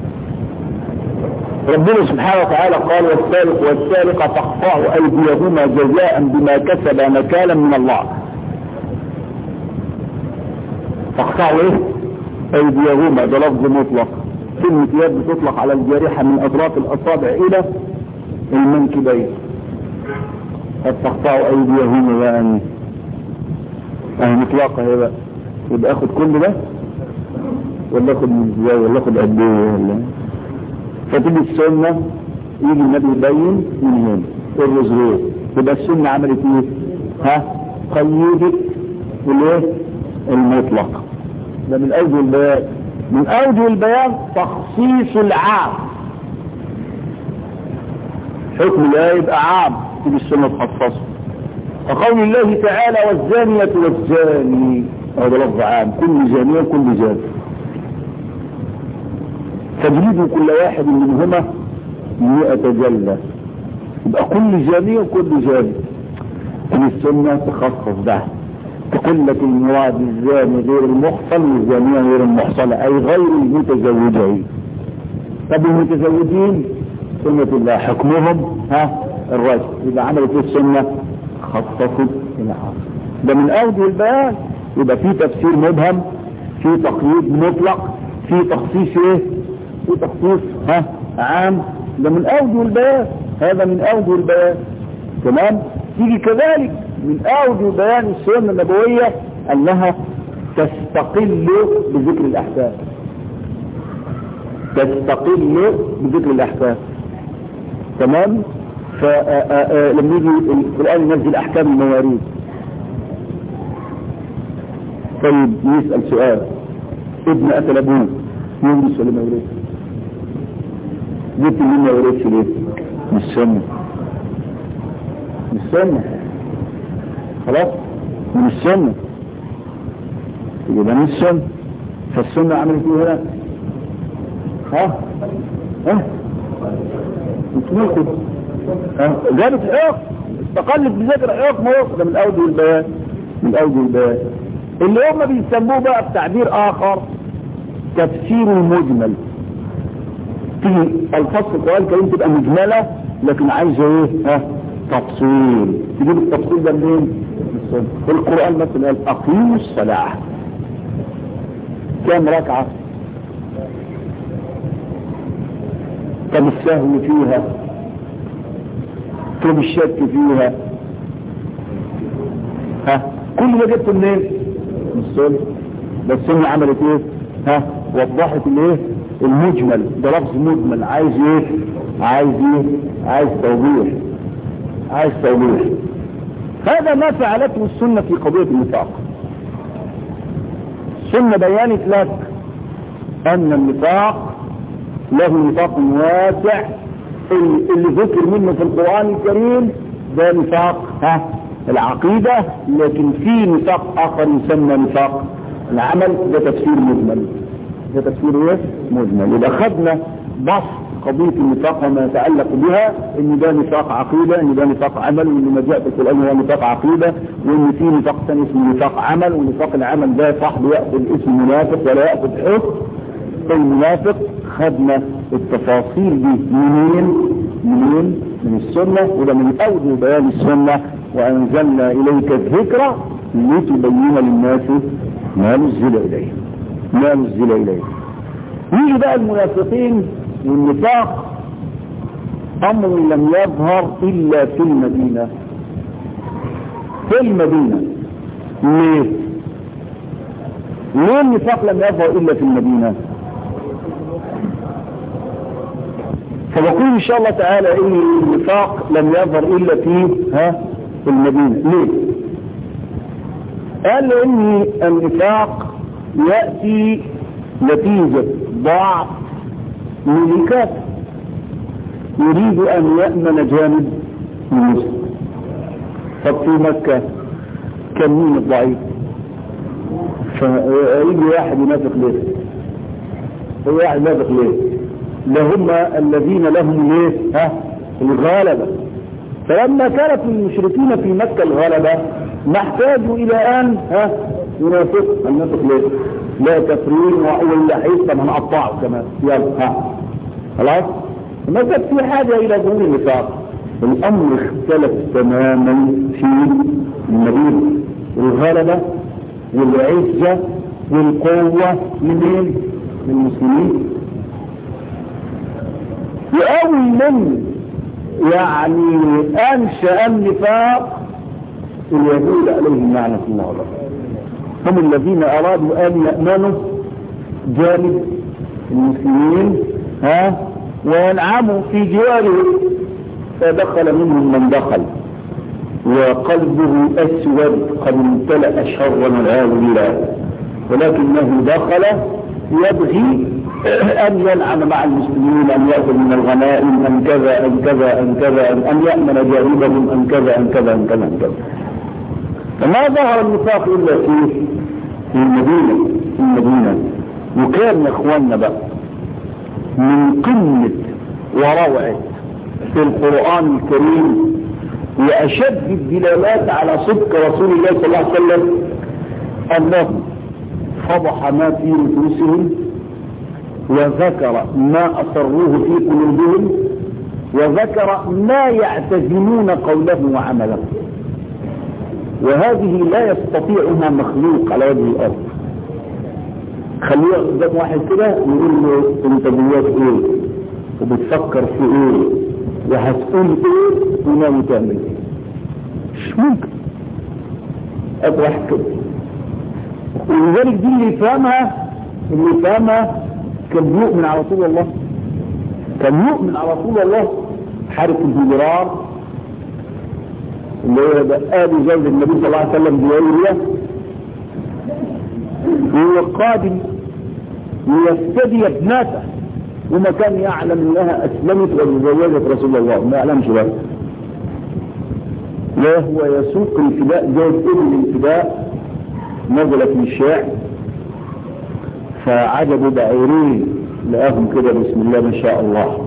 ربنا سبحانه وتعالى قال والسارق والسارقة تقطعوا أيديهما جزاء بما كسبا نكالا من الله. تقطعوا ايه؟ أيديهما ده لفظ مطلق. كلمة يد بتطلق على الجارحة من أطراف الأصابع إلى المنكبين. قد تقطعوا أيديهما يعني أهي مطلقة هي بقى. يبقى أخد كل ده ولا أخد من ازاي ولا أخد قد ايه ولا. فتيجي السنة يجي النبي يبين من هنا الرزقين. يبقى السنة عملت ايه؟ ها قيدت الايه؟ المطلق. ده من أوجه البيان. من أوجه البيان تخصيص العام. حكم الآية يبقى عام تيجي السنة تخصصه. وقول الله تعالى والزانية والزاني هذا لفظ عام كل زانية وكل زاني. تجلدوا كل واحد منهما مئة جلة. يبقى كل زانية وكل زاني. في السنة تخصص ده. تقول لك المراد الزاني غير المحصن والزانية غير المحصنة أي غير المتزوجين. طب المتزوجين سنة الله حكمهم ها الرجل. إذا عملت السنة خصصت العصر. ده من أوجه البيان. يبقى في تفسير مبهم، في تقييد مطلق، في تخصيص ايه؟ في تخصيص ها عام. ده من أوجه البيان. هذا من أوجه البيان. تمام. تيجي كذلك من أوجه بيان السنة النبوية أنها تستقل بذكر الأحكام. تستقل بذكر الأحكام. تمام. فلما يجي القرآن ينزل أحكام المواريث. طيب يسأل سؤال ابن قتل أبوه يورث ولا ما يورث؟ جبت مين ما يورثش ليه؟ مش سنة. مش سنة. خلاص؟ مش سنة. يبقى مش سنة. فالسنة عملت ايه هنا؟ ها؟ ها؟ متنقض. ها؟ جابت حكم. استقلت بذكر حكم ده من أوجه البيان. من أوجه البيان. اللي هم بيسموه بقى بتعبير آخر تفسير المجمل. في الفصل القرآن الكريم تبقى مجملة لكن عايزة ايه؟ ها؟ تفصيل. تجيب التفصيل ده منين؟ في القرآن مثلا قال أقيموا الصلاة. كم ركعة؟ كم السهو فيها؟ كم الشك فيها؟ ها؟ كل ده جبته منين؟ السنة. بس السنة عملت ايه؟ ها؟ وضحت الايه؟ المجمل. ده لفظ مجمل عايز ايه؟ عايز ايه؟ عايز توضيح. عايز توضيح. هذا ما فعلته السنة في قضية النفاق. السنة بيانت لك ان النفاق له نفاق واسع اللي ذكر منه في القرآن الكريم ده نفاق ها العقيدة. لكن في نفاق اخر يسمى نفاق العمل. ده تفسير مجمل. ده تفسير ايه؟ مجمل. يبقى خدنا بسط قضية النفاق وما يتعلق بها ان ده نفاق عقيدة، ان ده نفاق عمل، وان ما جاء في القرآن هو نفاق عقيدة، وان في نفاق ثاني اسمه نفاق عمل، ونفاق العمل ده صاحبه يأخذ اسم منافق ولا يأخذ حكم المنافق. خدنا التفاصيل دي منين؟ منين؟ من السنة. وده من أوجه بيان السنة. وأنزلنا إليك الذكر لتبين للناس ما نزل إليه. ما نزل إليه. يجي بقى المنافقين والنفاق أمر لم يظهر إلا في المدينة. في المدينة. ليه؟ ليه النفاق لم يظهر إلا في المدينة؟ فبقول إن شاء الله تعالى إن النفاق لم يظهر إلا في ها في المدينة. ليه؟ قال إن النفاق يأتي نتيجة ضعف ملكات يريد أن يأمن جانب المسلم. طب في مكة كان مين الضعيف؟ فيجي واحد ينافق ليه؟ هو واحد ينافق ليه؟ لهم الذين لهم ليه؟ ها؟ الغلبة. فلما كانت المشركين في مكة الغلبة ما احتاجوا إلى أن ها ينافق. النافق ليه؟ لا تفرين ولا حيث هنقطعه كمان. يلا ها خلاص. ما كانت في حاجة إلى ظهور النفاق. الأمر اختلف تماما في المدينة. الغلبة والعزة والقوة من المسلمين. وأول من يعني أنشأ النفاق اليهود عليهم لعنة الله، هم الذين أرادوا أن يأمنوا جانب المسلمين ها وينعموا في جوارهم، فدخل منهم من دخل وقلبه أسود قد امتلأ شرا والعياذ بالله، ولكنه دخل يبغي أن ينعم مع المسلمين، أن يأخذ من الغنائم، أن كذا أن كذا أن كذا أن يأمن جانبهم، أن كذا أن كذا أن كذا أن كذا. فما ظهر النفاق إلا في في المدينة في المدينة وكان يا إخواننا بقى من قمة وروعة في القرآن الكريم وأشد الدلالات على صدق رسول الله صلى الله عليه وسلم أنه فضح ما في نفوسهم وذكر ما أصروه في قلوبهم وذكر ما يعتزمون قوله وعمله، وهذه لا يستطيعها مخلوق على وجه الأرض. خليه قدام واحد كده يقول له انت جواك ايه وبتفكر في ايه وهتقول ايه وناوي تعمل ايه، مش ممكن اطرح كده. ولذلك دي اللي يفهمها اللي يفهمها كان يؤمن على رسول الله، كان يؤمن على رسول الله. حارث بن ضرار اللي هو آل زوج النبي صلى الله عليه وسلم بيوريا هو قادم ليفتدي ابنته وما كان يعلم انها اسلمت وتزوجت رسول الله، ما يعلمش بقى. وهو يسوق الفداء زوج ابن الفداء نزلت من الشاع فعجبوا بعيرين لقاهم كده بسم الله ما شاء الله،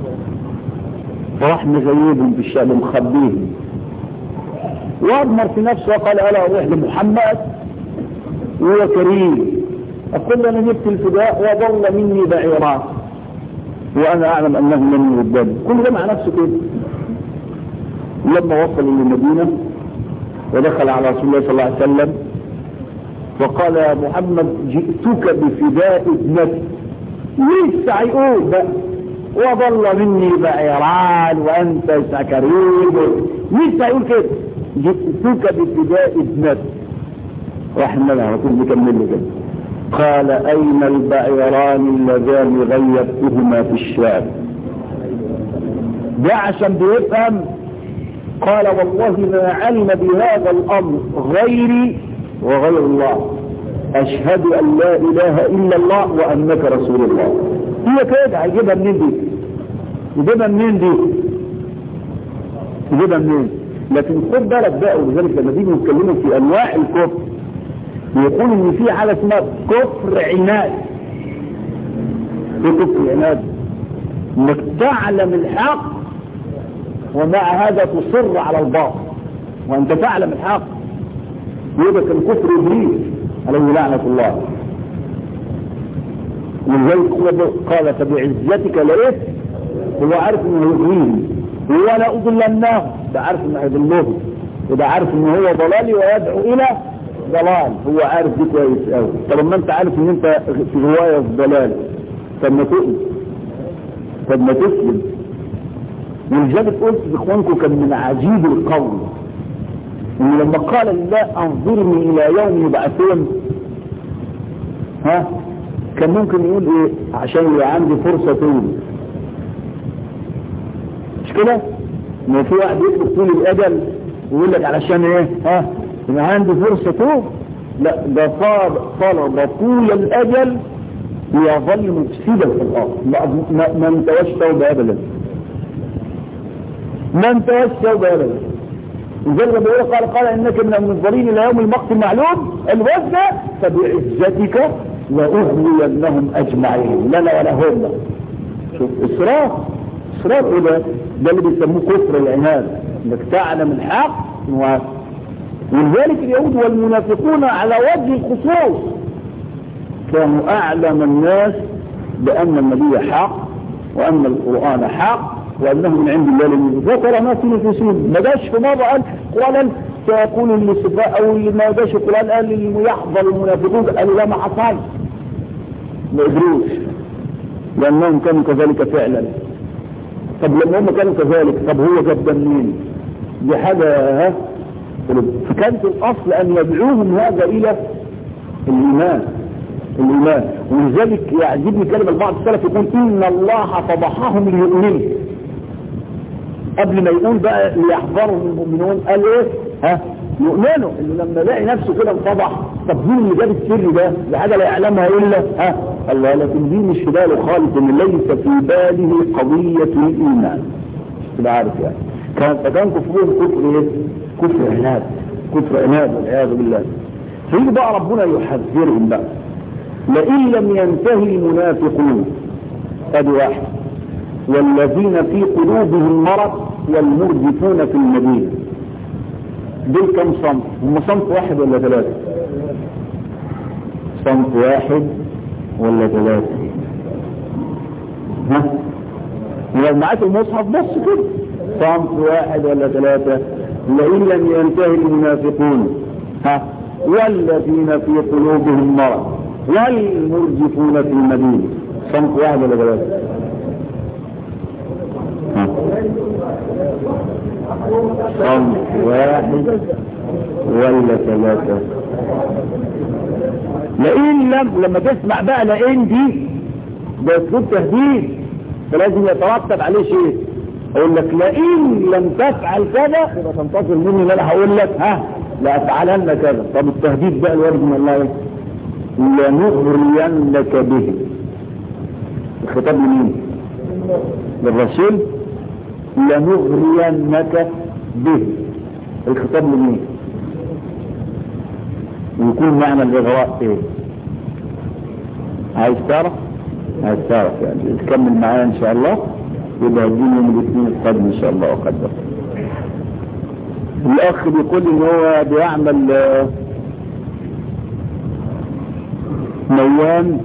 فراح مغيبهم في الشعب مخبيهم واضمر في نفسه وقال الا اروح لمحمد وهو كريم اقول انا جبت الفداء وضل مني بعيرات وانا اعلم انه مني قدامي، كل ده مع نفسه كده. لما وصل الى المدينه ودخل على رسول الله صلى الله عليه وسلم وقال يا محمد جئتك بفداء ابنتي، لسه هيقول بقى وضل مني بعيران وانت سكرين، لسه هيقول كده جئتك بفداء ابنتي. راح النبي على طول بيكمل له كده قال اين البعيران اللذان غيبتهما في الشام؟ ده عشان بيفهم. قال والله ما علم بهذا الامر غيري وغير الله، اشهد ان لا اله الا الله وانك رسول الله. هي كده هيجيبها منين دي؟ يجيبها منين دي؟ يجيبها منين؟ لكن خد بالك بقى، ولذلك لما تيجي نتكلموا في انواع الكفر يقول ان في حاجه اسمها كفر عناد. ايه كفر عناد؟ انك تعلم الحق ومع هذا تصر على الباطل وانت تعلم الحق. يبقى كان كفر ابليس عليه لعنه الله. ولذلك قال فبعزتك لقيت هو عارف انه يغويني ولا اضلناه، ده عارف انه هيضلهم وده عارف انه هو ضلالي ويدعو الى ضلال، هو عارف دي كويس قوي. طب ما انت عارف ان انت في روايه في ضلال، طب ما تؤمن، طب ما تسلم. ولذلك قلت لاخوانكم كان من عجيب القول ان لما قال الله انظرني الى يوم يبعثون، ها كان ممكن يقول ايه عشان يبقى عندي فرصه طول، مش كده؟ ما في واحد يطلب طول الاجل ويقول لك علشان ايه؟ ها يبقى عندي فرصه طول. لا، ده طلب طول الاجل ليظل مفسدا في الارض. ما انتواش توبه ابدا، ما انتواش توبه ابدا. لذلك بيقول قال قال انك من المنظرين الى يوم المقت المعلوم الوزن فبعزتك لاغوينهم اجمعين، لا لا ولا هم. شوف اصرار اصرار ايه ده؟ ده اللي بيسموه كفر العناد، انك تعلم الحق و... ولذلك اليهود والمنافقون على وجه الخصوص كانوا اعلم الناس بان النبي حق وان القرآن حق وانه من عند الله. لم ذكر ما في نفوسهم، ما جاش في مره قال قال يقول اللي سفاء او اللي ما جاش القرآن قال اللي يحضر المنافقون قالوا لا ما حصل ما قدروش لانهم كانوا كذلك فعلا. طب لما هم كانوا كذلك طب هو جاب ده منين؟ دي حاجة ها فكانت الاصل ان يدعوهم هذا الى الايمان الايمان. ولذلك يعجبني كلمة بعض السلف يقول ان الله فضحهم ليؤمنوا قبل ما يقول بقى ليحذرهم المؤمنون قال ايه ها يؤمنوا اللي لما يلاقي نفسه كده انفضح. طب مين اللي جاب السر ده؟ دي حاجه لا يعلمها الا ها الله. لكن دي مش في باله خالص ان ليس في باله قضيه الايمان. تبقى عارف يعني كان فكان كفرهم كفر ايه؟ كفر عناد كفر عناد والعياذ بالله. فيجي بقى ربنا يحذرهم بقى لئن لم ينتهي المنافقون ادي واحد والذين في قلوبهم مرض والمرجفون في المدينة دول كم صنف؟ هم صنف واحد ولا ثلاثة؟ صنف واحد ولا ثلاثة؟ ها؟ لو معاك المصحف بس كده صنف واحد ولا ثلاثة؟ لئن لم ينتهي المنافقون ها والذين في قلوبهم مرض والمرجفون في المدينة صنف واحد ولا ثلاثة؟ صنف واحد ولا ثلاثة؟ لئن لم لما تسمع بقى لئن دي ده اسلوب تهديد فلازم يترتب عليه شيء. اقول لك لئن لم تفعل كذا يبقى تنتظر مني ان انا هقول لك ها لا افعلن كذا. طب التهديد بقى الوارد من الله ايه؟ لنغرينك به. الخطاب لمين؟ للرسول. لنغرينك به الخطاب لمين؟ ويكون معنى الاغراء ايه؟ عايز تعرف؟ عايز تعرف يعني تكمل معايا ان شاء الله يبقى هديني يوم الاثنين القادم ان شاء الله اقدر. الاخ بيقول ان هو بيعمل ميان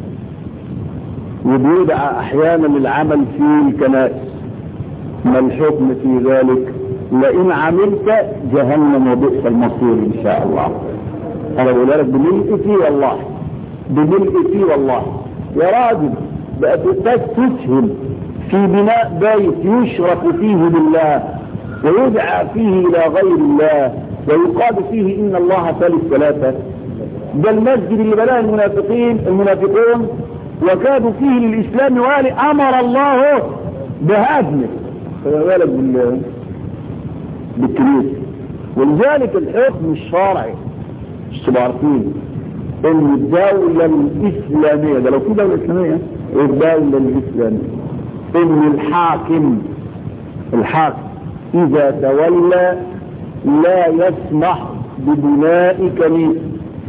وبيدعى احيانا للعمل في الكنائس. ما الحكم في ذلك؟ لئن عملت جهنم وبئس المصير ان شاء الله. انا بقول لك بملئتي والله بملئتي والله يا راجل بقى تسهم في بناء بيت يشرك فيه بالله ويدعى فيه الى غير الله ويقال فيه ان الله ثالث ثلاثة. ده المسجد اللي بناه المنافقين المنافقون وكادوا فيه للاسلام والي امر الله بهدمه. فما بالك بال بالكنيسة. ولذلك الحكم الشرعي مش تبقوا عارفين ان الدولة الاسلامية ده لو في دولة اسلامية الدولة الاسلامية ان الحاكم الحاكم اذا تولى لا يسمح ببناء كنيسة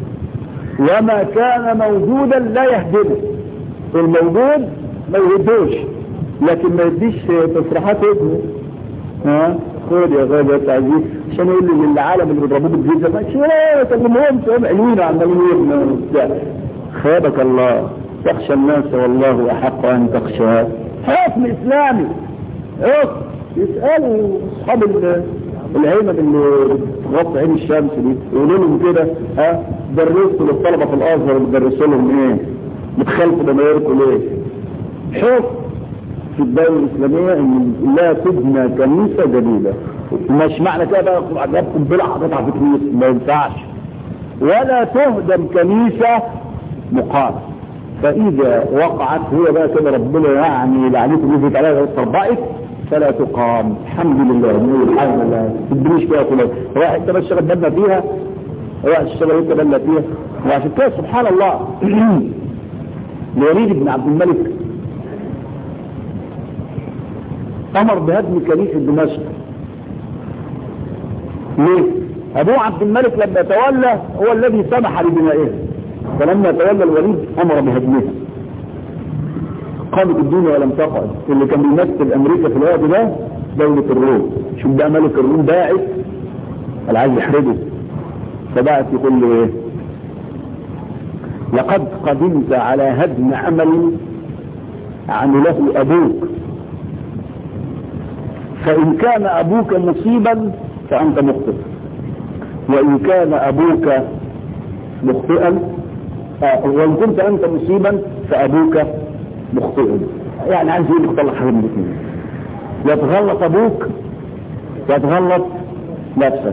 وما كان موجودا لا يهدمه. الموجود ما يهدوش لكن ما يديش تصريحات ابنه ها خد يا غالي يا تعزيز عشان يقول لي للعالم اللي بيضربوه بالجيزه ماشي ولا تكلمهم هم حلوين عمالين يبنوا. خابك الله تخشى الناس والله احق ان تخشاه. حكم اسلامي اخ يسالوا اصحاب العلم اللي تغطي عين الشمس دي يقولوا لهم كده ها درسوا للطلبه في الازهر بتدرسوا لهم ايه؟ بتخالفوا ضميركم ليه؟ حكم في الدولة الإسلامية إن لا تبنى كنيسة جديدة. مش معنى كده بقى عجبكم بلا حضرتها في كنيسة ما ينفعش. ولا تهدم كنيسة مقام. فإذا وقعت هي بقى كده ربنا يعني لعنته نزلت عليها واتطبقت فلا تقام. الحمد لله نقول الحمد لله ما تدريش فيها كلها. راح انت بس شغل بالنا فيها راح الشغل انت بالنا فيها. وعشان كده سبحان الله الوليد بن عبد الملك امر بهدم كنيسة دمشق. ليه؟ ابوه عبد الملك لما تولى هو الذي سمح ببنائها فلما تولى الوليد امر بهدمها. قامت الدنيا ولم تقعد. اللي كان بيمثل امريكا في الوقت ده دولة الروم. شوف بقى ملك الروم باعت اللي عايز يحرجه فبعت يقول له ايه؟ لقد قدمت على هدم عمل عمله ابوك فإن كان أبوك مصيبا فأنت مخطئ وإن كان أبوك مخطئا وإن كنت أنت مصيبا فأبوك مخطئا. يعني عايز يقول لك طلع حاجة من الاثنين، يتغلط أبوك يتغلط نفسك.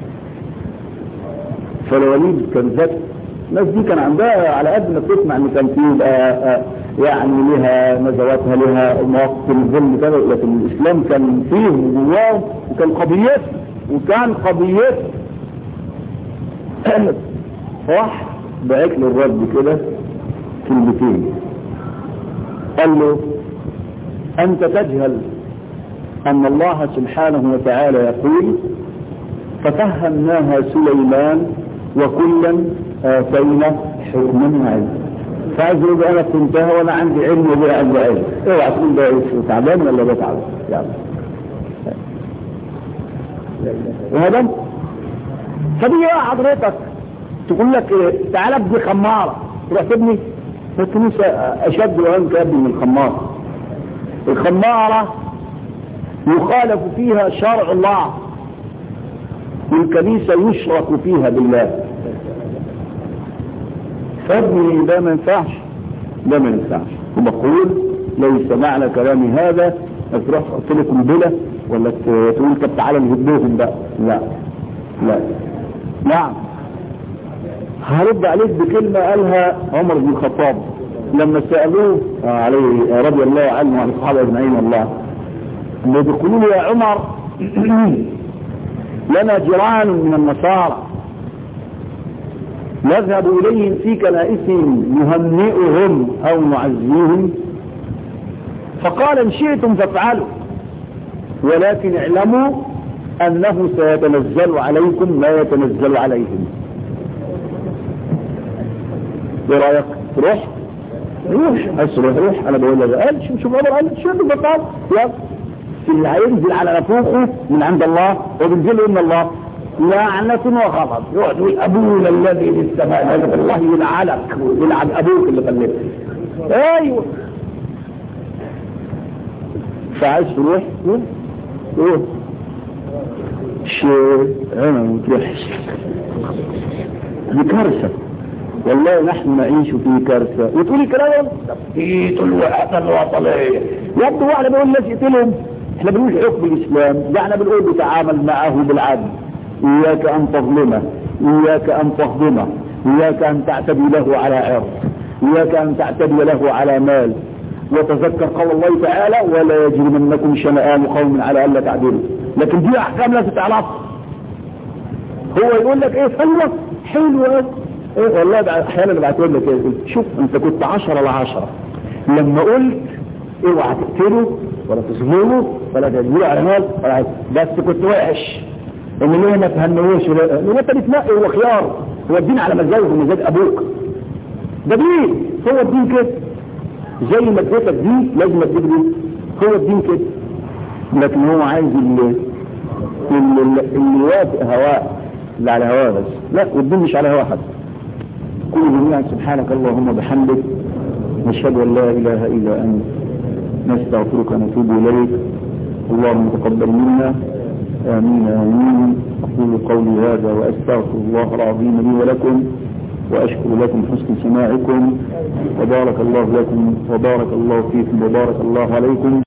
فالوليد كان ذكي، الناس دي كان عندها على قد ما تسمع ان كان فيه يعني لها نزواتها لها مواقف الظلم كذا، لكن الاسلام كان فيه جواه وكان قضيته وكان قضيته راح بعت له الرد كده كلمتين، قال له انت تجهل ان الله سبحانه وتعالى يقول ففهمناها سليمان وكلا آتينا حكما وعلما. فعايز يقول انا كنتها وانا عندي علم وبقى عندي علم. اوعى تقول ده تعبان ولا ده تعبان يعني. وهذا فدي حضرتك تقول لك إيه؟ تعالى ابني خماره تروح تبني الكنيسه اشد وانت ابني من الخماره. الخماره يخالف فيها شرع الله والكنيسه يشرك فيها بالله. فابني ده ما ينفعش ده ما ينفعش. وبقول ليس معنى كلامي هذا تروح تحط لكم بلا ولا تقول طب تعالى نهدوهم بقى. لا لا نعم. هرد عليك بكلمة قالها عمر بن الخطاب لما سألوه عليه رضي الله عنه وعن الصحابة اجمعين الله، اللي بيقولوا له يا عمر لنا جيران من النصارى نذهب إليهم في كنائسهم نهنئهم أو نعزيهم، فقال إن شئتم فافعلوا ولكن اعلموا أنه سيتنزل عليكم ما يتنزل عليهم. ايه رايك؟ روح روح اسرح روح. انا بقول لك قال شوف شوف عمر قال شوف البطال يلا اللي هينزل على نفوخه من عند الله وبينزل من الله لعنة وغضب. يقعد يقول ابونا الذي في السماء الله يلعنك ويلعن ابوك اللي خلفك. ايوه فعايز تروح روح روح شيء انا ما تروحش. دي كارثه والله. نحن نعيش في كارثة وتقولي كلام تفتيت الوحدة الوطنية. يبدو واحنا بنقول الناس يقتلهم، احنا بنقول حكم الاسلام ده احنا بنقول بتعامل معه بالعدل. اياك ان تظلمه، اياك ان تهضمه، اياك ان تعتدي له على عرض، اياك ان تعتدي له على مال. وتذكر قول الله تعالى ولا يجرمنكم شنآن قوم على الا تعدلوا. لكن دي احكام لا تتعرفها. هو يقول لك ايه حلوه حلوه ايه والله احيانا بعتقول لك ايه شوف انت كنت عشرة لعشرة لما قلت اوعى تقتله ولا تظلمه ولا تجيله على مال ولا بس كنت وحش ان ليه ما تهنوش ولا انت بتنقي هو خيار. هو الدين على مزاجه ومزاج ابوك ده دين. هو الدين كده زي ما اديتك دي لازم اديك دي. هو الدين كده. لكن هو عايز اللي اللي, اللي يوافق هواه اللي على هواه بس. لا والدين مش على هوا حد. كل جميعا سبحانك اللهم بحمدك نشهد ان لا اله الا انت نستغفرك ونتوب اليك. اللهم تقبل منا امين امين. اقول قولي هذا واستغفر الله العظيم لي ولكم واشكر لكم حسن سماعكم وبارك الله لكم وبارك الله فيكم وبارك الله عليكم.